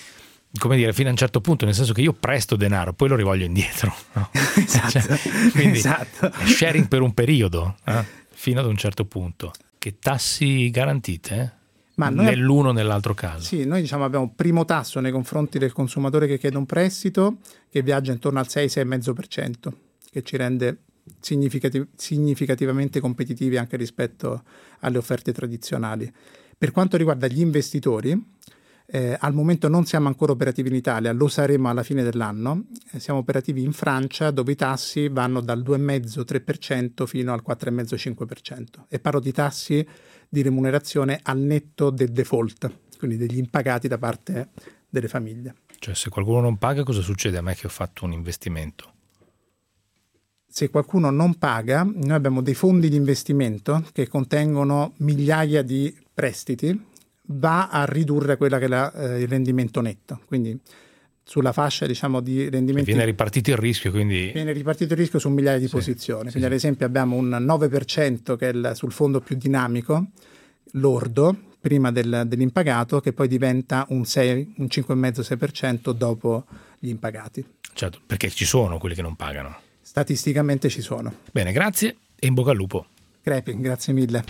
come dire, fino a un certo punto, nel senso che io presto denaro, poi lo rivoglio indietro, no? Esatto. Cioè, quindi Esatto. sharing per un periodo, eh? Fino ad un certo punto. Che tassi garantite? Eh? Ma noi nell'uno o nell'altro caso? Sì, noi diciamo abbiamo un primo tasso nei confronti del consumatore che chiede un prestito che viaggia intorno al sei sei virgola cinque per cento, che ci rende significati- significativamente competitivi anche rispetto alle offerte tradizionali. Per quanto riguarda gli investitori, eh, al momento non siamo ancora operativi in Italia, lo saremo alla fine dell'anno. Eh, siamo operativi in Francia, dove i tassi vanno dal due virgola cinque tre per cento fino al quattro virgola cinque per cento, e parlo di tassi di remunerazione al netto del default, quindi degli impagati da parte delle famiglie. Cioè, se qualcuno non paga, cosa succede a me che ho fatto un investimento? Se qualcuno non paga, noi abbiamo dei fondi di investimento che contengono migliaia di prestiti, va a ridurre quella che è la, eh, il rendimento netto, quindi sulla fascia, diciamo, di rendimenti. Viene ripartito il rischio, quindi Viene ripartito il rischio su migliaia di sì, posizioni. sì, Quindi, sì. ad esempio, abbiamo un nove per cento che è il, sul fondo più dinamico, lordo, prima del, dell'impagato, che poi diventa un, sei, un cinque virgola cinque sei per cento dopo gli impagati. certo, perché ci sono quelli che non pagano. Statisticamente ci sono. Bene, grazie e in bocca al lupo. Crepi, grazie mille.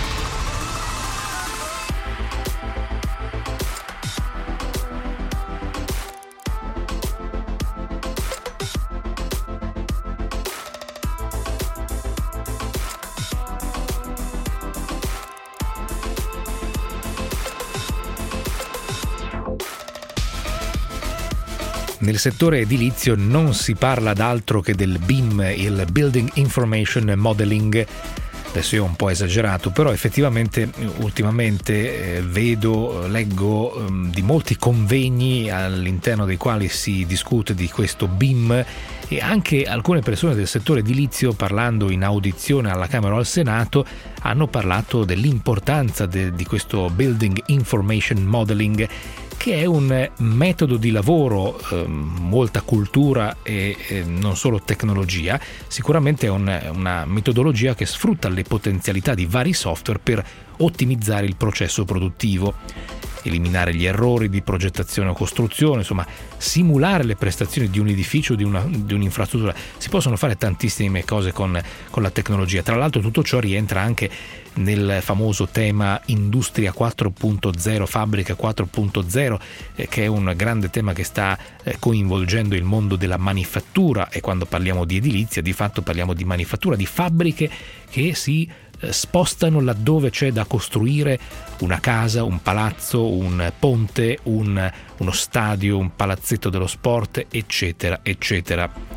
Nel settore edilizio non si parla d'altro che del B I M, il Building Information Modeling. Adesso io ho un po' esagerato, però effettivamente ultimamente eh, vedo, leggo um, di molti convegni all'interno dei quali si discute di questo B I M, e anche alcune persone del settore edilizio, parlando in audizione alla Camera o al Senato, hanno parlato dell'importanza de, di questo Building Information Modeling, che è un metodo di lavoro, eh, molta cultura e eh, non solo tecnologia. Sicuramente è un, una metodologia che sfrutta le potenzialità di vari software per ottimizzare il processo produttivo, eliminare gli errori di progettazione o costruzione, insomma simulare le prestazioni di un edificio, di, una, di un'infrastruttura. Si possono fare tantissime cose con, con la tecnologia. Tra l'altro tutto ciò rientra anche nel famoso tema Industria quattro punto zero, Fabbrica quattro punto zero, eh, che è un grande tema che sta eh, coinvolgendo il mondo della manifattura, e quando parliamo di edilizia di fatto parliamo di manifattura, di fabbriche che si eh, spostano laddove c'è da costruire una casa, un palazzo, un ponte, un, uno stadio, un palazzetto dello sport, eccetera, eccetera.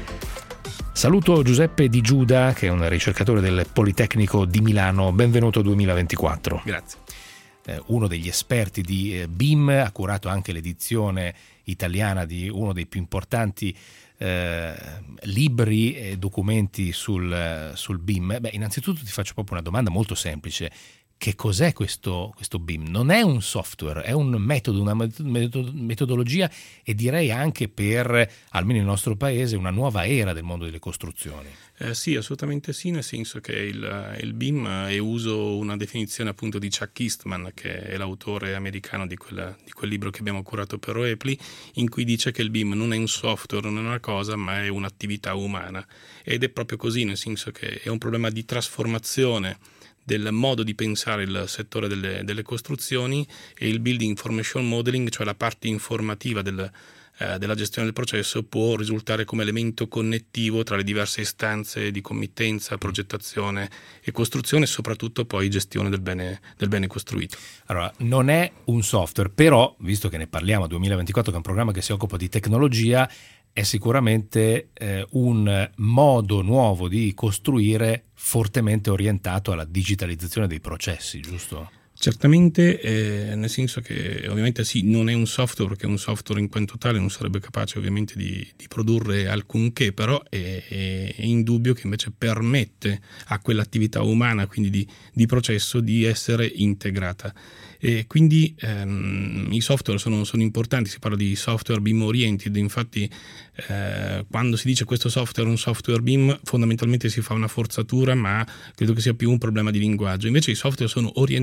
Saluto Giuseppe Di Giuda, che è un ricercatore del Politecnico di Milano. Benvenuto duemilaventiquattro. Grazie. Eh, uno degli esperti di eh, B I M, ha curato anche l'edizione italiana di uno dei più importanti eh, libri e documenti sul, sul B I M. Beh, innanzitutto ti faccio proprio una domanda molto semplice. Che cos'è questo, questo B I M? Non è un software, è un metodo, una metodologia, e direi anche per, almeno nel nostro paese, una nuova era del mondo delle costruzioni. Eh, sì, assolutamente sì, nel senso che il, il B I M è uso una definizione appunto di Chuck Eastman, che è l'autore americano di, quella, di quel libro che abbiamo curato per Oepli, in cui dice che il B I M non è un software, non è una cosa, ma è un'attività umana. Ed è proprio così, nel senso che è un problema di trasformazione del modo di pensare il settore delle, delle costruzioni, e il Building Information Modeling, cioè la parte informativa del, eh, della gestione del processo, può risultare come elemento connettivo tra le diverse istanze di committenza, progettazione e costruzione, e soprattutto poi gestione del bene, del bene costruito. Allora, non è un software, però, visto che ne parliamo duemilaventiquattro, che è un programma che si occupa di tecnologia, è sicuramente eh, un modo nuovo di costruire fortemente orientato alla digitalizzazione dei processi, giusto? Certamente, eh, nel senso che ovviamente sì, non è un software, perché un software in quanto tale non sarebbe capace ovviamente di, di produrre alcunché, però è, è, è indubbio che invece permette a quell'attività umana, quindi di, di processo, di essere integrata. E quindi ehm, i software sono, sono importanti, si parla di software B I M oriented, infatti eh, quando si dice questo software è un software B I M fondamentalmente si fa una forzatura, ma credo che sia più un problema di linguaggio. Invece i software sono orientati al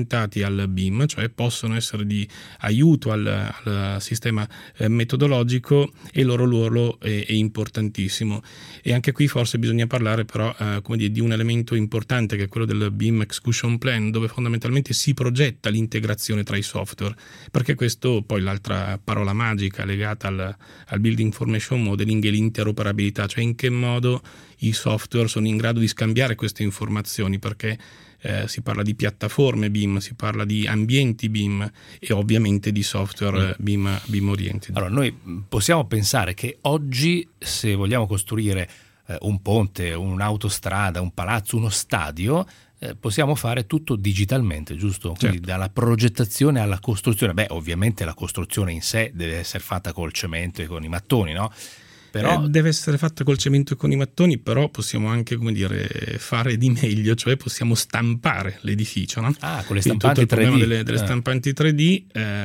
al B I M, cioè possono essere di aiuto al, al sistema eh, metodologico, e il loro ruolo è, è importantissimo. E anche qui forse bisogna parlare però eh, come dire, di un elemento importante, che è quello del B I M Execution Plan, dove fondamentalmente si progetta l'integrazione tra i software, perché questo poi l'altra parola magica legata al, al Building Information Modeling è l'interoperabilità, cioè in che modo i software sono in grado di scambiare queste informazioni, perché eh, si parla di piattaforme B I M, si parla di ambienti B I M e ovviamente di software B I M, B I M oriented. Allora, noi possiamo pensare che oggi, se vogliamo costruire eh, un ponte, un'autostrada, un palazzo, uno stadio, eh, possiamo fare tutto digitalmente, giusto? Quindi certo. Dalla progettazione alla costruzione. Beh, ovviamente la costruzione in sé deve essere fatta col cemento e con i mattoni, no? Però... Eh, deve essere fatta col cemento e con i mattoni, però possiamo anche, come dire, fare di meglio, cioè possiamo stampare l'edificio, no? Ah, con le Quindi stampanti tutto il problema tre D. delle, delle eh. stampanti tre D,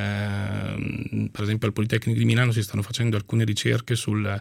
eh, per esempio al Politecnico di Milano si stanno facendo alcune ricerche sul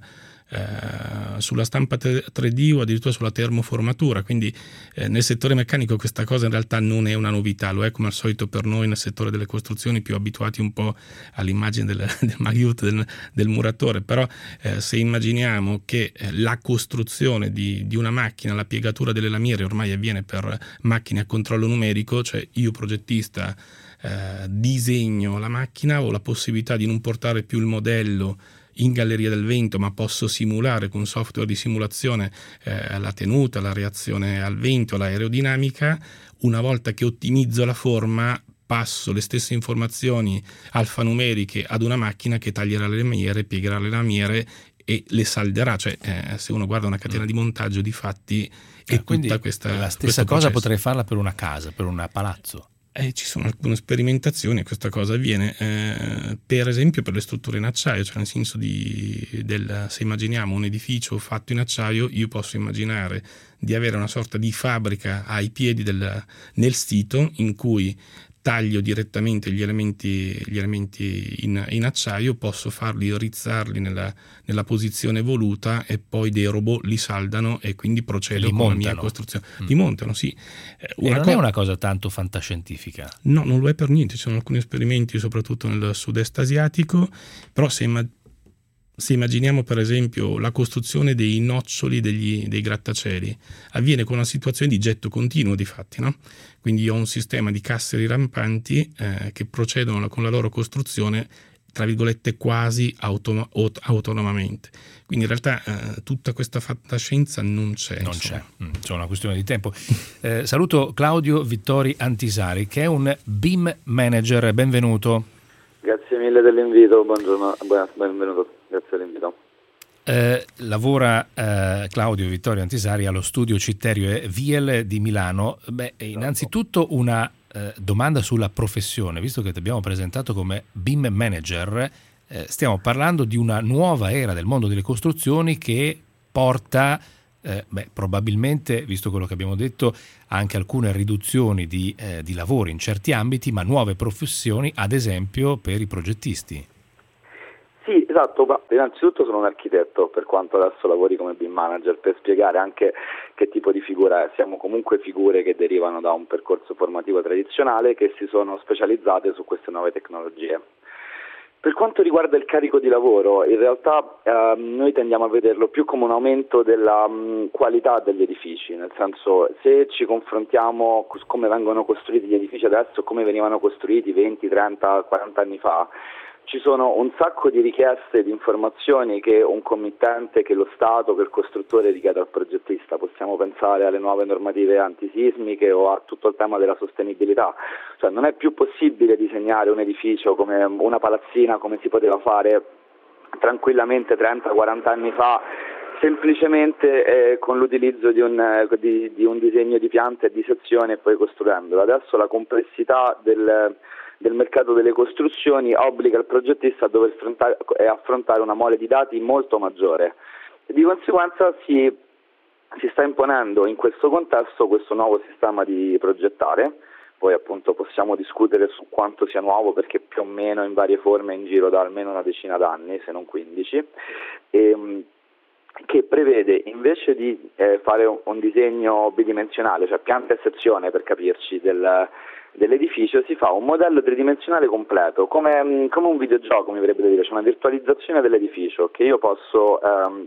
Eh, sulla stampa tre D o addirittura sulla termoformatura, quindi eh, nel settore meccanico questa cosa in realtà non è una novità, lo è come al solito per noi nel settore delle costruzioni, più abituati un po' all'immagine del, del Magliut, del, del muratore, però eh, se immaginiamo che eh, la costruzione di, di una macchina, la piegatura delle lamiere ormai avviene per macchine a controllo numerico, cioè io progettista eh, disegno la macchina, ho la possibilità di non portare più il modello in galleria del vento, ma posso simulare con software di simulazione eh, la tenuta, la reazione al vento, l'aerodinamica. Una volta che ottimizzo la forma, passo le stesse informazioni alfanumeriche ad una macchina che taglierà le lamiere, piegherà le lamiere e le salderà. Cioè eh, se uno guarda una catena di montaggio, di fatti è Eh, quindi tutta questa la stessa cosa processo. potrei farla per una casa, per un palazzo. Eh, ci sono alcune sperimentazioni e questa cosa avviene eh, per esempio per le strutture in acciaio, cioè nel senso di del, se immaginiamo un edificio fatto in acciaio, io posso immaginare di avere una sorta di fabbrica ai piedi del, nel sito in cui taglio direttamente gli elementi, gli elementi in, in acciaio, posso farli rizzarli nella, nella posizione voluta e poi dei robot li saldano e quindi procedo con la mia costruzione. Mm. Li montano, sì. Una e non co- è una cosa tanto fantascientifica. No, non lo è per niente. Ci sono alcuni esperimenti, soprattutto nel sud-est asiatico, però se immag- Se immaginiamo per esempio la costruzione dei noccioli degli, dei grattacieli, avviene con una situazione di getto continuo di fatti, no? Quindi ho un sistema di casseri rampanti eh, che procedono con la loro costruzione, tra virgolette, quasi automa- aut- autonomamente. Quindi in realtà eh, tutta questa fantascienza non c'è. Non insomma. c'è, mm, c'è una questione di tempo. Eh, saluto Claudio Vittori Antisari, che è un B I M manager. Benvenuto. Grazie mille dell'invito, buongiorno, benvenuto, grazie dell'invito. Eh, lavora eh, Claudio Vittorio Antisari allo studio Citterio e Viel di Milano. Beh, innanzitutto una eh, domanda sulla professione, visto che ti abbiamo presentato come B I M manager, eh, stiamo parlando di una nuova era del mondo delle costruzioni che porta Eh, beh, probabilmente, visto quello che abbiamo detto, anche alcune riduzioni di, eh, di lavori in certi ambiti, ma nuove professioni, ad esempio per i progettisti. Sì, esatto, ma innanzitutto sono un architetto, per quanto adesso lavori come B I M manager, per spiegare anche che tipo di figura è. Siamo comunque figure che derivano da un percorso formativo tradizionale che si sono specializzate su queste nuove tecnologie. Per quanto riguarda il carico di lavoro, in realtà eh, noi tendiamo a vederlo più come un aumento della mh, qualità degli edifici, nel senso, se ci confrontiamo con come vengono costruiti gli edifici adesso, come venivano costruiti venti, trenta, quaranta anni fa, ci sono un sacco di richieste di informazioni che un committente, che lo Stato, che il costruttore richiede al progettista. Possiamo pensare alle nuove normative antisismiche o a tutto il tema della sostenibilità. Cioè non è più possibile disegnare un edificio come una palazzina come si poteva fare tranquillamente trenta quaranta anni fa, semplicemente eh, con l'utilizzo di un, eh, di, di un disegno di pianta e di sezione e poi costruendolo. Adesso la complessità del del mercato delle costruzioni obbliga il progettista a dover affrontare, affrontare una mole di dati molto maggiore. Di conseguenza si, si sta imponendo in questo contesto questo nuovo sistema di progettare. Poi appunto possiamo discutere su quanto sia nuovo, perché più o meno in varie forme è in giro da almeno una decina d'anni, se non quindici, e, che prevede invece di eh, fare un, un disegno bidimensionale, cioè pianta e sezione per capirci, del dell'edificio si fa un modello tridimensionale completo, come, come un videogioco, mi verrebbe da dire, c'è una virtualizzazione dell'edificio che io posso ehm,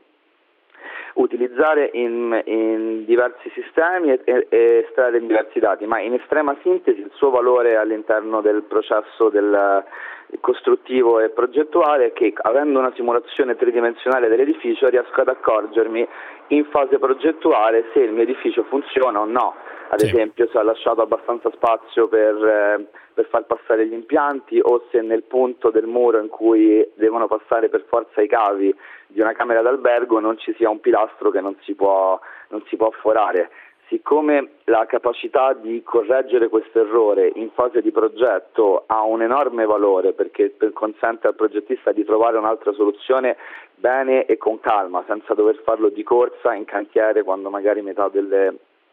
utilizzare in, in diversi sistemi e, e, e estrarre diversi dati, ma in estrema sintesi il suo valore all'interno del processo del costruttivo e progettuale è che, avendo una simulazione tridimensionale dell'edificio, riesco ad accorgermi in fase progettuale se il mio edificio funziona o no. Ad sì. esempio, se ha lasciato abbastanza spazio per, eh, per far passare gli impianti, o se nel punto del muro in cui devono passare per forza i cavi di una camera d'albergo non ci sia un pilastro che non si può, non si può forare. Siccome la capacità di correggere questo errore in fase di progetto ha un enorme valore, perché consente al progettista di trovare un'altra soluzione bene e con calma, senza dover farlo di corsa in cantiere quando magari metà delle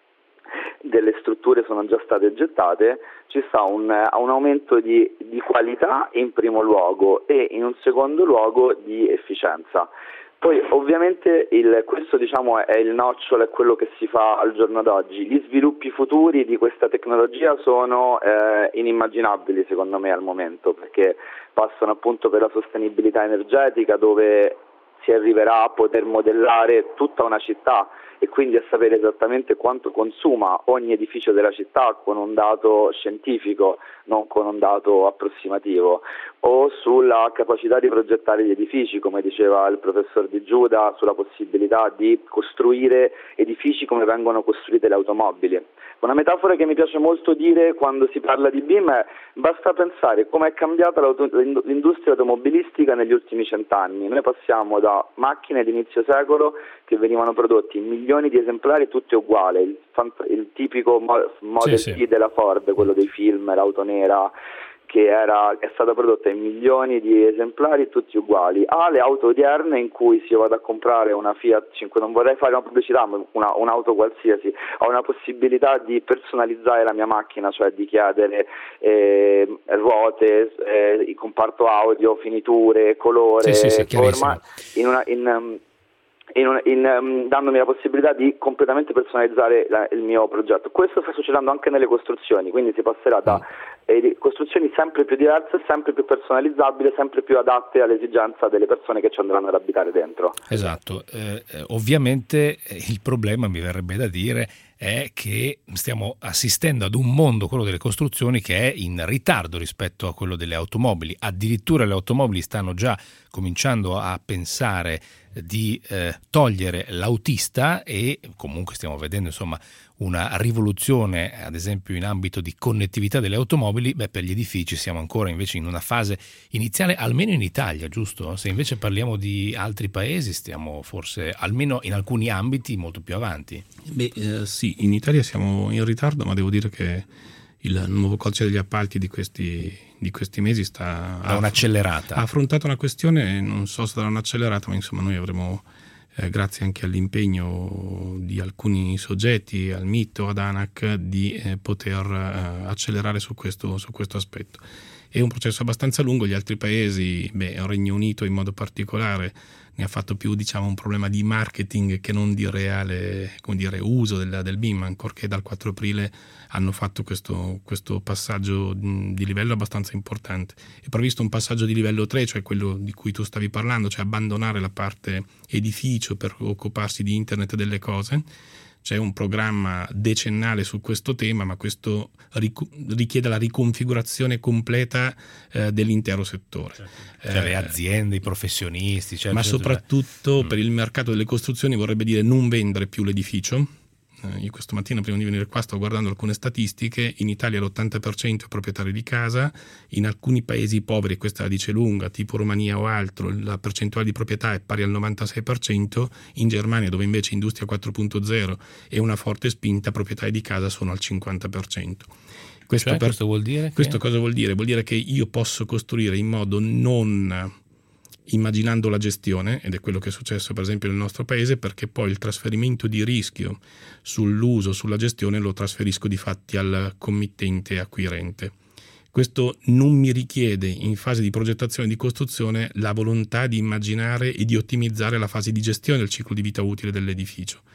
delle strutture sono già state gettate, ci sta un, un aumento di, di qualità in primo luogo e in un secondo luogo di efficienza. Poi ovviamente il, questo diciamo è il nocciolo, è quello che si fa al giorno d'oggi. Gli sviluppi futuri di questa tecnologia sono eh, inimmaginabili secondo me al momento, perché passano appunto per la sostenibilità energetica, dove si arriverà a poter modellare tutta una città e quindi a sapere esattamente quanto consuma ogni edificio della città con un dato scientifico, non con un dato approssimativo, o sulla capacità di progettare gli edifici, come diceva il professor Di Giuda, sulla possibilità di costruire edifici come vengono costruite le automobili. Una metafora che mi piace molto dire quando si parla di B I M è: basta pensare come è cambiata l'industria automobilistica negli ultimi cent'anni. Noi passiamo da macchine di inizio secolo che venivano prodotte in milioni di esemplari tutte uguali, il, il tipico Model sì, T sì. della Ford, quello dei film, l'auto nera, che era, è stata prodotta in milioni di esemplari tutti uguali, alle auto odierne in cui se io vado a comprare una Fiat cinque, non vorrei fare una pubblicità, ma una, un'auto qualsiasi, ho una possibilità di personalizzare la mia macchina, cioè di chiedere eh, ruote, eh, il comparto audio, finiture, colore, sì, sì, sì, forma, in una... In, um, In un, in, um, dandomi la possibilità di completamente personalizzare la, il mio progetto. Questo sta succedendo anche nelle costruzioni, quindi si passerà da eh, costruzioni sempre più diverse, sempre più personalizzabili, sempre più adatte all'esigenza delle persone che ci andranno ad abitare dentro. Esatto, eh, ovviamente il problema, mi verrebbe da dire, è che stiamo assistendo ad un mondo, quello delle costruzioni, che è in ritardo rispetto a quello delle automobili. Addirittura le automobili stanno già cominciando a pensare di eh, togliere l'autista, e comunque stiamo vedendo insomma una rivoluzione ad esempio in ambito di connettività delle automobili. Beh, per gli edifici siamo ancora invece in una fase iniziale, almeno in Italia, giusto? Se invece parliamo di altri paesi stiamo forse, almeno in alcuni ambiti, molto più avanti. Beh, eh, sì, in Italia siamo in ritardo, ma devo dire che il nuovo codice degli appalti di questi, di questi mesi sta da un'accelerata. Ha affrontato una questione, non so se sarà un'accelerata, ma insomma noi avremo, eh, grazie anche all'impegno di alcuni soggetti, al M I T O, ad ANAC, di eh, poter eh, accelerare su questo, su questo aspetto. È un processo abbastanza lungo, gli altri paesi, beh, il Regno Unito in modo particolare, ne ha fatto più diciamo un problema di marketing che non di reale, come dire, uso del, del B I M, ancorché dal quattro aprile hanno fatto questo, questo passaggio di livello abbastanza importante. È previsto un passaggio di livello tre, cioè quello di cui tu stavi parlando, cioè abbandonare la parte edificio per occuparsi di internet delle cose. C'è un programma decennale su questo tema, ma questo richiede la riconfigurazione completa eh, dell'intero settore. Certo. Cioè eh, le aziende, i professionisti. Certo, ma certo, soprattutto mm. per il mercato delle costruzioni vorrebbe dire non vendere più l'edificio. Io questa mattina prima di venire qua sto guardando alcune statistiche. In Italia l'ottanta per cento è proprietario di casa, in alcuni paesi poveri, questa la dice lunga, tipo Romania o altro, la percentuale di proprietà è pari al novantasei per cento, in Germania, dove invece industria quattro punto zero e una forte spinta, proprietari di casa sono al cinquanta per cento. Questo, cioè, per, questo vuol dire questo che... cosa vuol dire? Vuol dire che io posso costruire in modo non immaginando la gestione, ed è quello che è successo per esempio nel nostro paese, perché poi il trasferimento di rischio sull'uso, sulla gestione lo trasferisco di fatti al committente acquirente. Questo non mi richiede in fase di progettazione e di costruzione la volontà di immaginare e di ottimizzare la fase di gestione del ciclo di vita utile dell'edificio.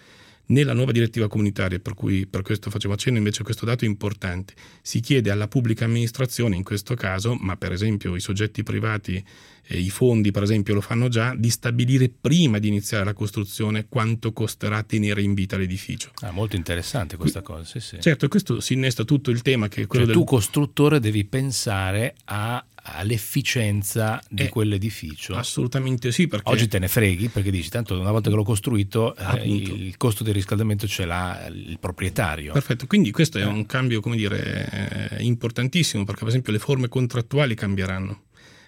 Nella nuova direttiva comunitaria, per cui per questo facevo accenno, invece questo dato è importante, si chiede alla pubblica amministrazione in questo caso, ma per esempio i soggetti privati e i fondi per esempio lo fanno già, di stabilire prima di iniziare la costruzione quanto costerà tenere in vita l'edificio. Ah, molto interessante questa cosa, sì, sì. Certo, questo si innesta tutto il tema che è quello cioè, del... tu costruttore devi pensare a all'efficienza di eh, quell'edificio. Assolutamente sì, perché oggi te ne freghi, perché dici tanto una volta che l'ho costruito eh, il costo del riscaldamento ce l'ha il proprietario. Perfetto, quindi questo è un cambio, come dire, eh, importantissimo, perché per esempio le forme contrattuali cambieranno.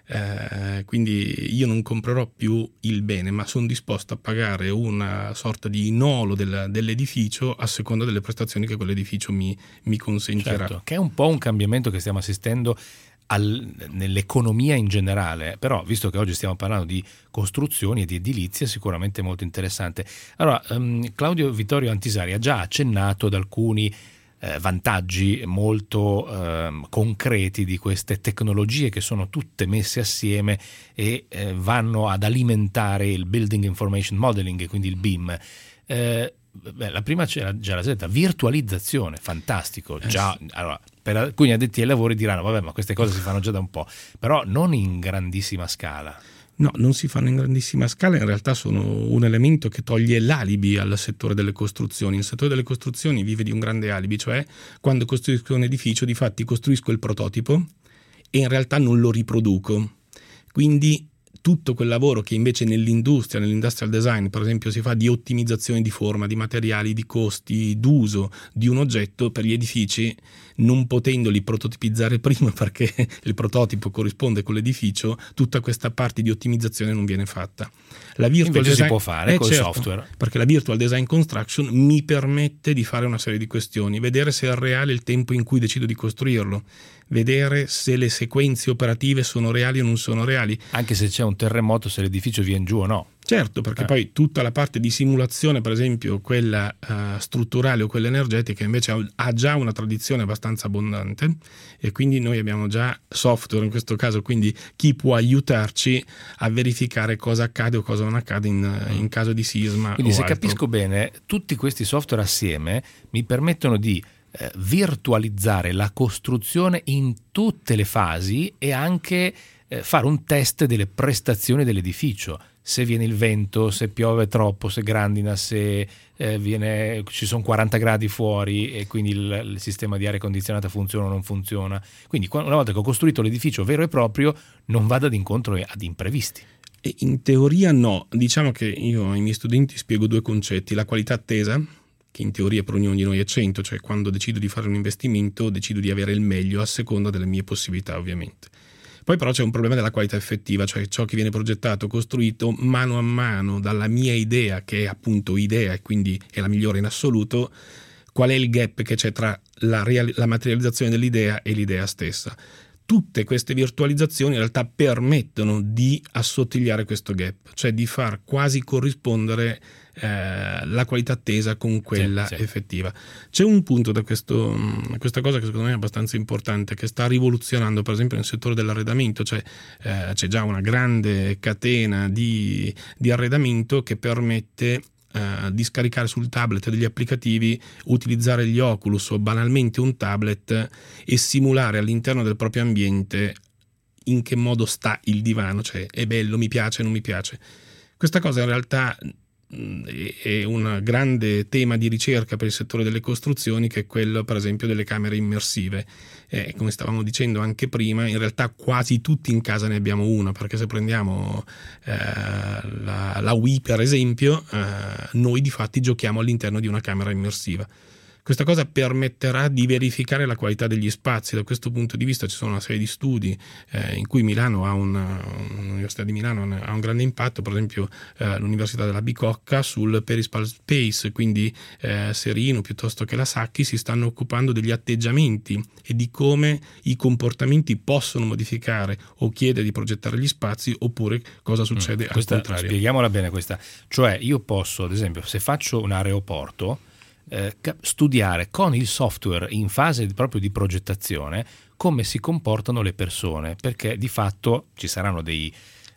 Eh, quindi io non comprerò più il bene, ma sono disposto a pagare una sorta di nolo del, dell'edificio a seconda delle prestazioni che quell'edificio mi, mi consentirà. Certo, che è un po' un cambiamento che stiamo assistendo Al, nell'economia in generale, però visto che oggi stiamo parlando di costruzioni e di edilizia, sicuramente molto interessante. Allora, um, Claudio Vittorio Antisari ha già accennato ad alcuni eh, vantaggi molto eh, concreti di queste tecnologie che sono tutte messe assieme e eh, vanno ad alimentare il Building Information Modeling, quindi il B I M. Eh, Beh, la prima c'era già la setta, virtualizzazione, fantastico. Già, allora, per alcuni addetti ai lavori diranno vabbè, ma queste cose si fanno già da un po', però non in grandissima scala. No, non si fanno in grandissima scala, in realtà sono un elemento che toglie l'alibi al settore delle costruzioni. Il settore delle costruzioni vive di un grande alibi, cioè quando costruisco un edificio di fatti costruisco il prototipo e in realtà non lo riproduco. Quindi tutto quel lavoro che invece nell'industria, nell'industrial design per esempio si fa di ottimizzazione di forma, di materiali, di costi, d'uso di un oggetto, per gli edifici, non potendoli prototipizzare prima perché il prototipo corrisponde con l'edificio, tutta questa parte di ottimizzazione non viene fatta. La virtual invece design, si può fare eh, col certo, software, perché la virtual design construction mi permette di fare una serie di questioni, vedere se è reale il tempo in cui decido di costruirlo, vedere se le sequenze operative sono reali o non sono reali. Anche se c'è un terremoto, se l'edificio viene giù o no. Certo, perché eh. poi tutta la parte di simulazione, per esempio quella uh, strutturale o quella energetica, invece ha, ha già una tradizione abbastanza abbondante e quindi noi abbiamo già software in questo caso, quindi chi può aiutarci a verificare cosa accade o cosa non accade in, mm. in caso di sisma. Quindi o se altro. Capisco bene, tutti questi software assieme mi permettono di Eh, virtualizzare la costruzione in tutte le fasi e anche eh, fare un test delle prestazioni dell'edificio, se viene il vento, se piove troppo, se grandina, se eh, viene, ci sono quaranta gradi fuori e quindi il, il sistema di aria condizionata funziona o non funziona. Quindi una volta che ho costruito l'edificio vero e proprio non vado ad incontro ad imprevisti. E in teoria no, diciamo che io ai miei studenti spiego due concetti: la qualità attesa, che in teoria per ognuno di noi è cento, cioè quando decido di fare un investimento decido di avere il meglio a seconda delle mie possibilità ovviamente. Poi però c'è un problema della qualità effettiva, cioè ciò che viene progettato, costruito mano a mano dalla mia idea, che è appunto idea e quindi è la migliore in assoluto, qual è il gap che c'è tra la, real- la materializzazione dell'idea e l'idea stessa. Tutte queste virtualizzazioni in realtà permettono di assottigliare questo gap, cioè di far quasi corrispondere eh, la qualità attesa con quella sì, sì. effettiva. C'è un punto da questo, questa cosa che secondo me è abbastanza importante, che sta rivoluzionando per esempio nel settore dell'arredamento, cioè eh, c'è già una grande catena di, di arredamento che permette Uh, di scaricare sul tablet degli applicativi, utilizzare gli Oculus o banalmente un tablet e simulare all'interno del proprio ambiente in che modo sta il divano, cioè è bello, mi piace, non mi piace. Questa cosa in realtà mh, è un grande tema di ricerca per il settore delle costruzioni, che è quello per esempio delle camere immersive. Eh, come stavamo dicendo anche prima, in realtà quasi tutti in casa ne abbiamo una, perché se prendiamo eh, la, la Wii per esempio, eh, noi di fatti giochiamo all'interno di una camera immersiva. Questa cosa permetterà di verificare la qualità degli spazi. Da questo punto di vista ci sono una serie di studi eh, in cui Milano ha una, l'Università di Milano ha un grande impatto, per esempio eh, l'Università della Bicocca sul Perispal Space, quindi eh, Serino piuttosto che la Sacchi si stanno occupando degli atteggiamenti e di come i comportamenti possono modificare o chiedere di progettare gli spazi, oppure cosa succede mm, al contrario. Spieghiamola bene questa, cioè io posso ad esempio, se faccio un aeroporto, Eh, studiare con il software in fase proprio di progettazione come si comportano le persone, perché di fatto ci saranno dei,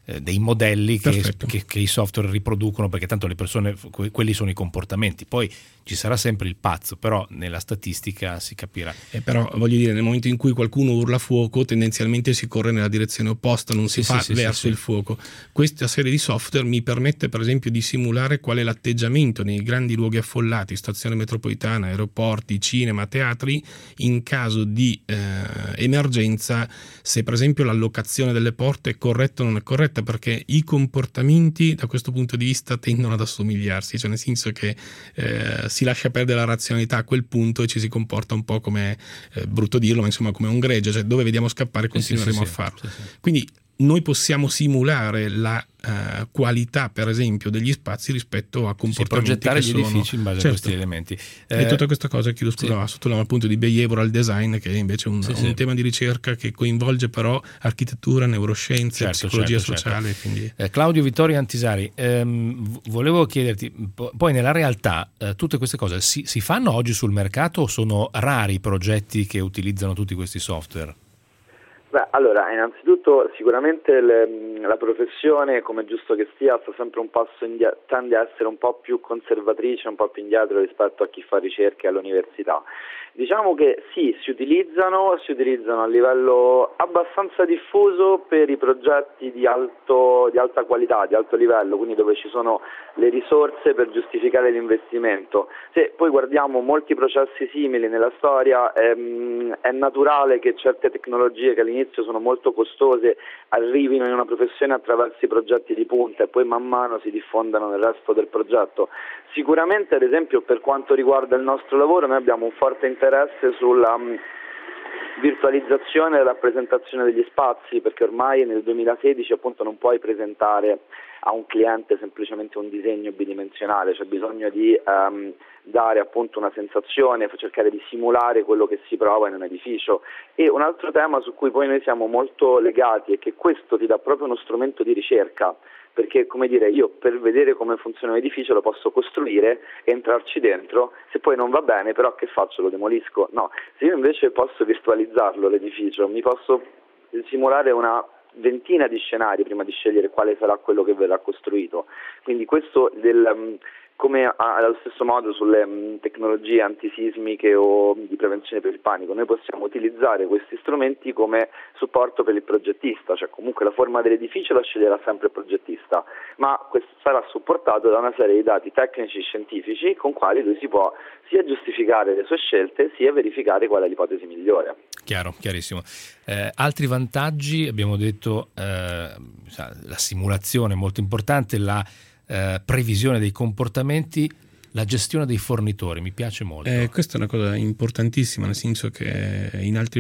eh, dei modelli che, che, che i software riproducono, perché tanto le persone, que- quelli sono i comportamenti. Poi ci sarà sempre il pazzo, però nella statistica si capirà. Eh, però voglio dire, nel momento in cui qualcuno urla fuoco, tendenzialmente si corre nella direzione opposta, non si sì, fa sì, verso sì, il sì. fuoco. Questa serie di software mi permette per esempio di simulare qual è l'atteggiamento nei grandi luoghi affollati, stazione metropolitana, aeroporti, cinema, teatri, in caso di eh, emergenza, se per esempio l'allocazione delle porte è corretta o non è corretta, perché i comportamenti da questo punto di vista tendono ad assomigliarsi, cioè nel senso che eh, si lascia perdere la razionalità a quel punto e ci si comporta un po' come, eh, brutto dirlo, ma insomma come un gregge, cioè dove vediamo scappare continueremo sì, sì, a farlo. sì, sì. Quindi noi possiamo simulare la uh, qualità, per esempio, degli spazi rispetto a comportamenti, sì, progettare che gli sono, edifici in base certo, a questi elementi. E eh, tutta questa cosa, chiedo scusa, sì. va sotto il punto di behavioral design, che è invece un, sì, un sì. tema di ricerca che coinvolge però architettura, neuroscienze, certo, psicologia certo, sociale. certo. Quindi... Eh, Claudio Vittorio Antisari, ehm, volevo chiederti, po- poi nella realtà eh, tutte queste cose si, si fanno oggi sul mercato o sono rari i progetti che utilizzano tutti questi software? Beh, allora, innanzitutto sicuramente le, la professione, come è giusto che sia, sta sempre un passo indietro, tende a essere un po' più conservatrice, un po' più indietro rispetto a chi fa ricerche all'università. Diciamo che sì, si utilizzano, si utilizzano a livello abbastanza diffuso per i progetti di alto, di alta qualità, di alto livello, quindi dove ci sono le risorse per giustificare l'investimento. Se poi guardiamo molti processi simili nella storia, ehm, è naturale che certe tecnologie che all'inizio sono molto costose arrivino in una professione attraverso i progetti di punta e poi man mano si diffondano nel resto del progetto. Sicuramente, ad esempio, per quanto riguarda il nostro lavoro, noi abbiamo un forte interesse sulla um, virtualizzazione e rappresentazione degli spazi, perché ormai nel duemilasedici appunto non puoi presentare a un cliente semplicemente un disegno bidimensionale, c'è bisogno di um, dare appunto una sensazione, cercare di simulare quello che si prova in un edificio. E un altro tema su cui poi noi siamo molto legati è che questo ti dà proprio uno strumento di ricerca, perché, come dire, io per vedere come funziona un edificio lo posso costruire, entrarci dentro, se poi non va bene però che faccio? Lo demolisco? No, se io invece posso virtualizzarlo l'edificio, mi posso simulare una ventina di scenari prima di scegliere quale sarà quello che verrà costruito. Quindi questo del... come allo stesso modo sulle mh, tecnologie antisismiche o di prevenzione per il panico, noi possiamo utilizzare questi strumenti come supporto per il progettista, cioè comunque la forma dell'edificio la sceglierà sempre il progettista, ma questo sarà supportato da una serie di dati tecnici scientifici con quali lui si può sia giustificare le sue scelte sia verificare qual è l'ipotesi migliore. Chiaro, chiarissimo. Eh, altri vantaggi, abbiamo detto eh, la simulazione è molto importante, la Eh, previsione dei comportamenti, la gestione dei fornitori, mi piace molto. Eh, questa è una cosa importantissima, nel senso che in altri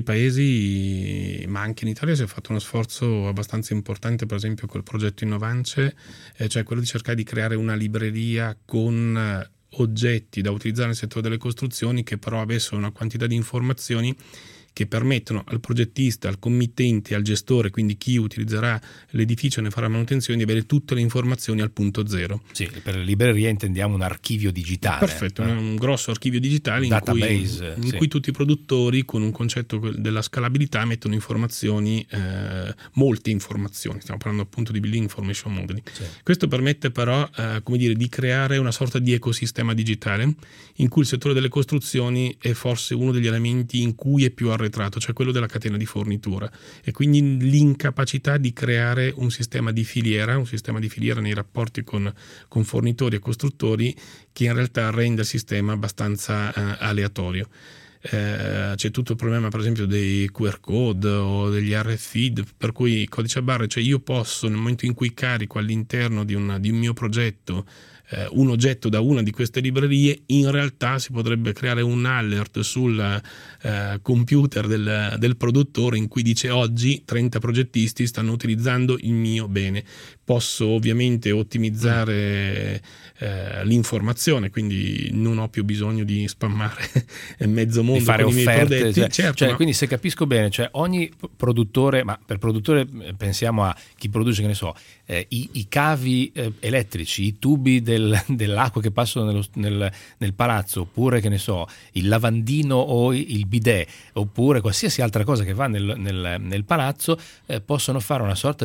paesi, ma anche in Italia, si è fatto uno sforzo abbastanza importante, per esempio col progetto Innovance, eh, cioè quello di cercare di creare una libreria con oggetti da utilizzare nel settore delle costruzioni che però avessero una quantità di informazioni che permettono al progettista, al committente, al gestore, quindi chi utilizzerà l'edificio e ne farà manutenzione, di avere tutte le informazioni al punto zero. Sì, per le librerie intendiamo un archivio digitale. Perfetto, eh. un grosso archivio digitale in, cui, in sì. cui tutti i produttori, con un concetto della scalabilità, mettono informazioni, eh, molte informazioni, stiamo parlando appunto di Building Information Modeling. Sì. Questo permette però eh, come dire, di creare una sorta di ecosistema digitale in cui il settore delle costruzioni è forse uno degli elementi in cui è più arretrato, cioè quello della catena di fornitura, e quindi l'incapacità di creare un sistema di filiera, un sistema di filiera nei rapporti con, con fornitori e costruttori che in realtà rende il sistema abbastanza uh, aleatorio. Eh, c'è tutto il problema per esempio dei Q R code o degli R F I D, per cui il codice a barre, cioè io posso nel momento in cui carico all'interno di, una, di un mio progetto eh, un oggetto da una di queste librerie, in realtà si potrebbe creare un alert sul eh, computer del, del produttore in cui dice oggi trenta progettisti stanno utilizzando il mio bene. Posso ovviamente ottimizzare eh, l'informazione, quindi non ho più bisogno di spammare mezzo mondo di fare con offerte, i miei prodotti. cioè, certo, cioè, ma... quindi se capisco bene, cioè ogni produttore, ma per produttore pensiamo a chi produce, che ne so, eh, i, i cavi eh, elettrici, i tubi del, dell'acqua che passano nello, nel, nel palazzo, oppure che ne so, il lavandino o il bidet, oppure qualsiasi altra cosa che va nel, nel, nel palazzo, eh, possono fare una sorta di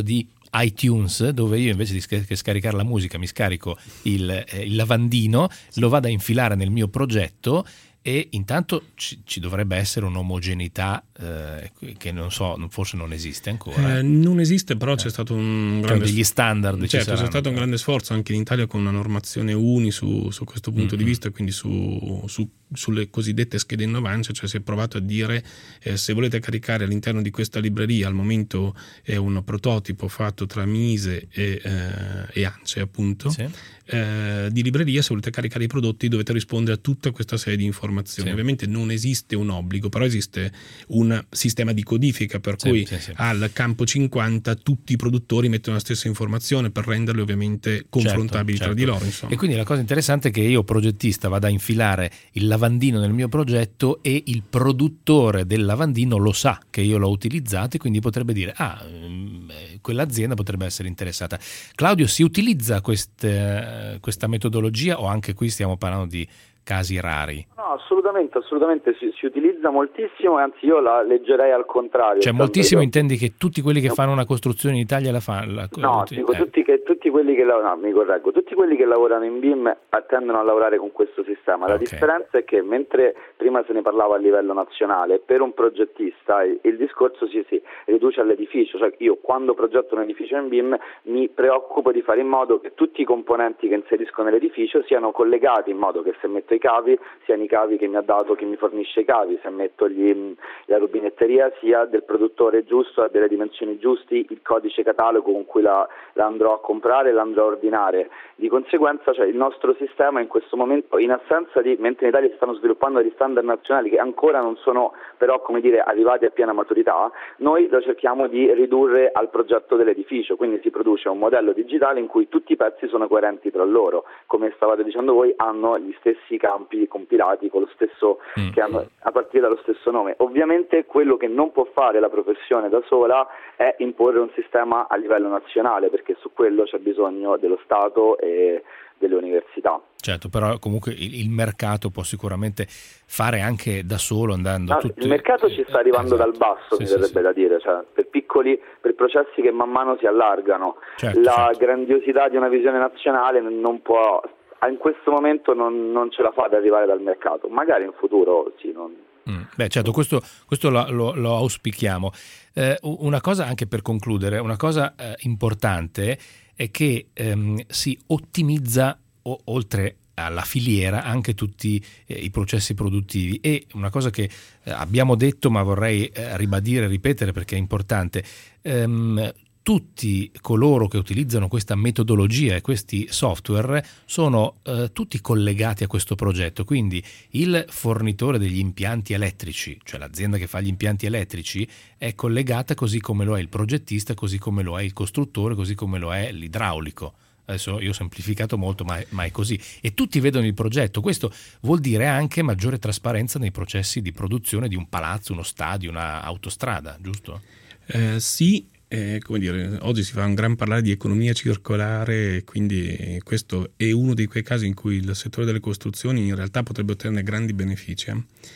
iTunes, dove io invece di sc- che scaricare la musica mi scarico il, eh, il lavandino, lo vado a infilare nel mio progetto. E intanto ci, ci dovrebbe essere un'omogeneità eh, che non so, forse non esiste ancora. Eh, non esiste, però eh. c'è stato un grande degli standard. Certo, c'è stato un grande sforzo anche in Italia con una normazione uni su, su questo punto mm-hmm. di vista, quindi su, su, sulle cosiddette schede innovance, cioè si è provato a dire eh, se volete caricare all'interno di questa libreria, al momento è un prototipo fatto tra Mise e, eh, e ANCE appunto, sì. eh, di libreria, se volete caricare i prodotti dovete rispondere a tutta questa serie di informazioni. Sì. Ovviamente non esiste un obbligo, però esiste un sistema di codifica per sì, cui sì, sì. al campo cinquanta tutti i produttori mettono la stessa informazione per renderli ovviamente confrontabili certo, certo. tra di loro. Insomma. E quindi la cosa interessante è che io progettista vado a infilare il lavandino nel mio progetto e il produttore del lavandino lo sa che io l'ho utilizzato e quindi potrebbe dire ah, quell'azienda potrebbe essere interessata. Claudio, si utilizza queste, questa metodologia o anche qui stiamo parlando di casi rari? No, assolutamente, assolutamente si, si utilizza moltissimo, anzi io la leggerei al contrario. Cioè moltissimo io... intendi che tutti quelli che no. fanno una costruzione in Italia la fanno? La... No, dico eh. tutti, che, tutti quelli che lavorano, no, mi correggo, tutti quelli che lavorano in B I M tendono a lavorare con questo sistema. La okay. differenza è che mentre prima se ne parlava a livello nazionale, per un progettista il, il discorso si, si riduce all'edificio, cioè io quando progetto un edificio in B I M mi preoccupo di fare in modo che tutti i componenti che inserisco nell'edificio siano collegati in modo che se metto i cavi siano i cavi che mi ha dato chi mi fornisce i cavi, se metto gli, la rubinetteria sia del produttore giusto, ha delle dimensioni giusti, il codice catalogo con cui la, la andrò a comprare, la andrò a ordinare. Di conseguenza cioè, il nostro sistema in questo momento, in assenza di, mentre in Italia si stanno sviluppando degli standard nazionali che ancora non sono però come dire arrivati a piena maturità, noi lo cerchiamo di ridurre al progetto dell'edificio, quindi si produce un modello digitale in cui tutti i pezzi sono coerenti tra loro, come stavate dicendo voi hanno gli stessi campi compilati con lo stesso mm. che hanno a partire dallo stesso nome. Ovviamente quello che non può fare la professione da sola è imporre un sistema a livello nazionale, perché su quello c'è bisogno dello Stato e delle università. Certo, però comunque il, il mercato può sicuramente fare anche da solo andando no, tutti... Il mercato ci sta arrivando esatto. dal basso, sì, mi verrebbe sì, sì. da dire, cioè per piccoli, per processi che man mano si allargano. Certo, la certo. grandiosità di una visione nazionale non può, in questo momento non, non ce la fa ad arrivare dal mercato, magari in futuro sì. Non... Mm. Beh certo, questo, questo lo, lo, lo auspichiamo. Eh, una cosa anche per concludere, una cosa eh, importante è che ehm, si ottimizza o, oltre alla filiera anche tutti eh, i processi produttivi, e una cosa che eh, abbiamo detto ma vorrei eh, ribadire e ripetere perché è importante, ehm, tutti coloro che utilizzano questa metodologia e questi software sono eh, tutti collegati a questo progetto, quindi il fornitore degli impianti elettrici, cioè l'azienda che fa gli impianti elettrici, è collegata così come lo è il progettista, così come lo è il costruttore, così come lo è l'idraulico. Adesso io ho semplificato molto, ma è, ma è così. E tutti vedono il progetto. Questo vuol dire anche maggiore trasparenza nei processi di produzione di un palazzo, uno stadio, una autostrada, giusto? Eh, sì. Eh, come dire, oggi si fa un gran parlare di economia circolare, quindi questo è uno di quei casi in cui il settore delle costruzioni in realtà potrebbe ottenere grandi benefici,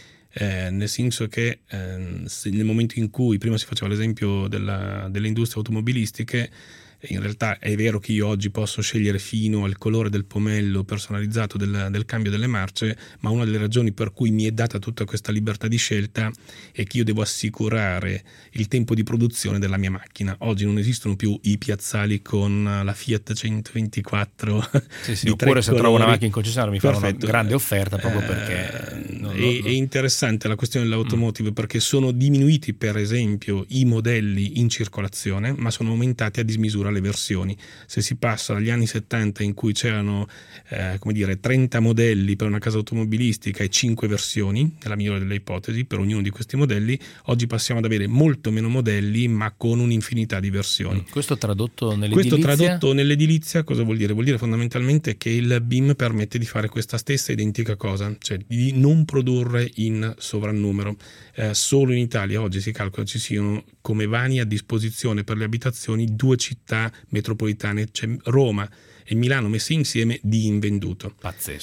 eh, nel senso che eh, se nel momento in cui prima si faceva l'esempio della, delle industrie automobilistiche, in realtà è vero che io oggi posso scegliere fino al colore del pomello personalizzato del, del cambio delle marce, ma una delle ragioni per cui mi è data tutta questa libertà di scelta è che io devo assicurare il tempo di produzione della mia macchina. Oggi non esistono più i piazzali con la Fiat centoventiquattro sì, sì, oppure se trovo una macchina in concessionario mi fanno una grande offerta proprio perché eh, non, è, non... è interessante la questione dell'automotive mm. perché sono diminuiti per esempio i modelli in circolazione, ma sono aumentati a dismisura le versioni. Se si passa dagli anni settanta in cui c'erano eh, come dire trenta modelli per una casa automobilistica e cinque versioni, nella migliore delle ipotesi, per ognuno di questi modelli, oggi passiamo ad avere molto meno modelli ma con un'infinità di versioni. Questo tradotto nell'edilizia? Questo tradotto nell'edilizia cosa vuol dire? Vuol dire fondamentalmente che il B I M permette di fare questa stessa identica cosa, cioè di non produrre in sovrannumero. Eh, solo in Italia oggi si calcola ci siano come vani a disposizione per le abitazioni due città metropolitane, cioè Roma e Milano messe insieme, di invenduto. Pazzesco, eh?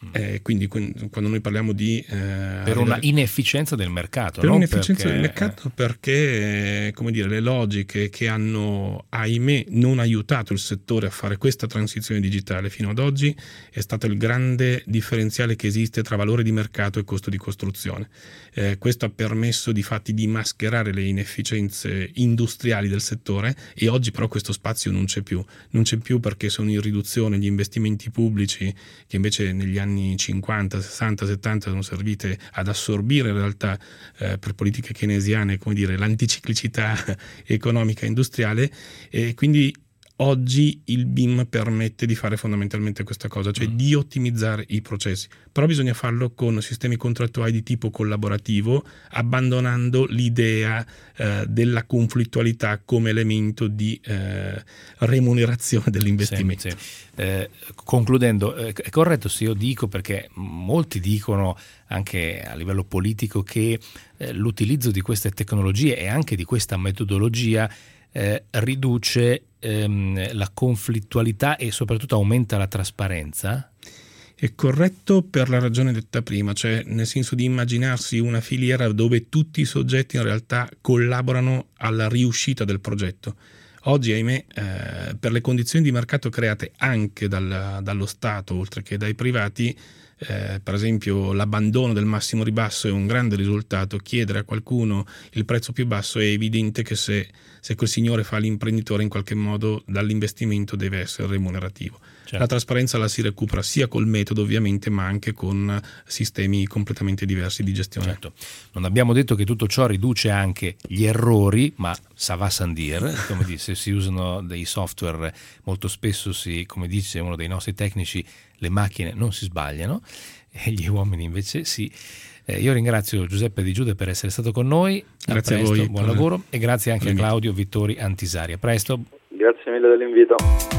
Eh, quindi quando noi parliamo di eh, per una inefficienza del mercato, per non un'inefficienza perché... del mercato perché come dire, le logiche che hanno ahimè non aiutato il settore a fare questa transizione digitale fino ad oggi è stato il grande differenziale che esiste tra valore di mercato e costo di costruzione. Eh, questo ha permesso di fatti di mascherare le inefficienze industriali del settore, e oggi però questo spazio non c'è più non c'è più perché sono in riduzione gli investimenti pubblici, che invece negli anni cinquanta, sessanta, settanta sono servite ad assorbire in realtà eh, per politiche keynesiane, come dire, l'anticiclicità economica e industriale, e quindi oggi il B I M permette di fare fondamentalmente questa cosa, cioè mm. di ottimizzare i processi, però bisogna farlo con sistemi contrattuali di tipo collaborativo, abbandonando l'idea eh, della conflittualità come elemento di eh, remunerazione dell'investimento. Sì, sì. Eh, concludendo, eh, è corretto se io dico, perché molti dicono anche a livello politico che eh, l'utilizzo di queste tecnologie e anche di questa metodologia eh, riduce ehm, la conflittualità e soprattutto aumenta la trasparenza? È corretto per la ragione detta prima, cioè nel senso di immaginarsi una filiera dove tutti i soggetti in realtà collaborano alla riuscita del progetto. Oggi, ahimè, eh, per le condizioni di mercato create anche dal, dallo Stato, oltre che dai privati, eh, per esempio l'abbandono del massimo ribasso è un grande risultato. Chiedere a qualcuno il prezzo più basso è evidente che se, se quel signore fa l'imprenditore, in qualche modo dall'investimento deve essere remunerativo. Certo. La trasparenza la si recupera sia col metodo ovviamente, ma anche con sistemi completamente diversi di gestione. Certo. Non abbiamo detto che tutto ciò riduce anche gli errori, ma ça va sans dire, come dice, si usano dei software molto spesso, si, come dice uno dei nostri tecnici, le macchine non si sbagliano e gli uomini invece sì. Eh, io ringrazio Giuseppe Di Giude per essere stato con noi. Grazie a presto, a voi. Buon lavoro e grazie anche a Claudio Vittori Antisari. A presto. Grazie mille dell'invito.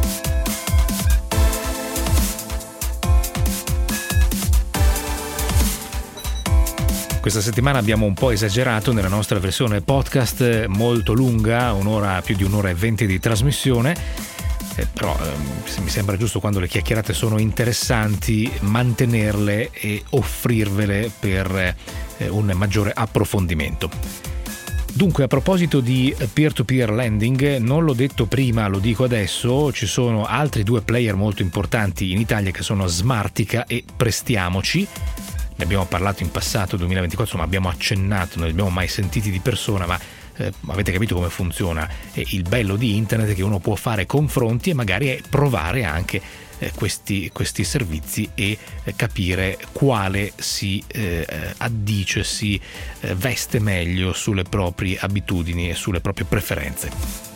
Questa settimana abbiamo un po' esagerato nella nostra versione podcast molto lunga, un'ora, più di un'ora e venti di trasmissione, eh, però eh, mi sembra giusto, quando le chiacchierate sono interessanti, mantenerle e offrirvele per eh, un maggiore approfondimento. Dunque, a proposito di peer-to-peer lending, non l'ho detto prima, lo dico adesso, ci sono altri due player molto importanti in Italia che sono Smartica e Prestiamoci. Ne abbiamo parlato in passato, duemilaventiquattro, ma abbiamo accennato, non li abbiamo mai sentiti di persona, ma eh, avete capito come funziona. E il bello di internet è che uno può fare confronti e magari provare anche eh, questi, questi servizi e eh, capire quale si eh, addice, si eh, veste meglio sulle proprie abitudini e sulle proprie preferenze.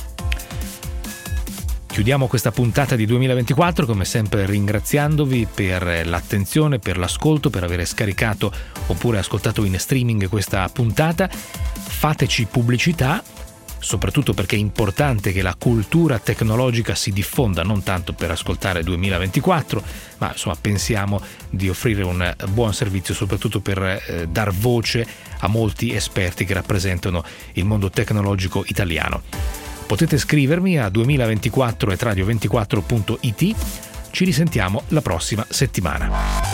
Chiudiamo questa puntata di duemilaventiquattro come sempre ringraziandovi per l'attenzione, per l'ascolto, per aver scaricato oppure ascoltato in streaming questa puntata. Fateci pubblicità, soprattutto perché è importante che la cultura tecnologica si diffonda, non tanto per ascoltare duemilaventiquattro, ma insomma pensiamo di offrire un buon servizio soprattutto per eh, dar voce a molti esperti che rappresentano il mondo tecnologico italiano. Potete scrivermi a duemilaventiquattro chiocciola radio ventiquattro punto it. Ci risentiamo la prossima settimana.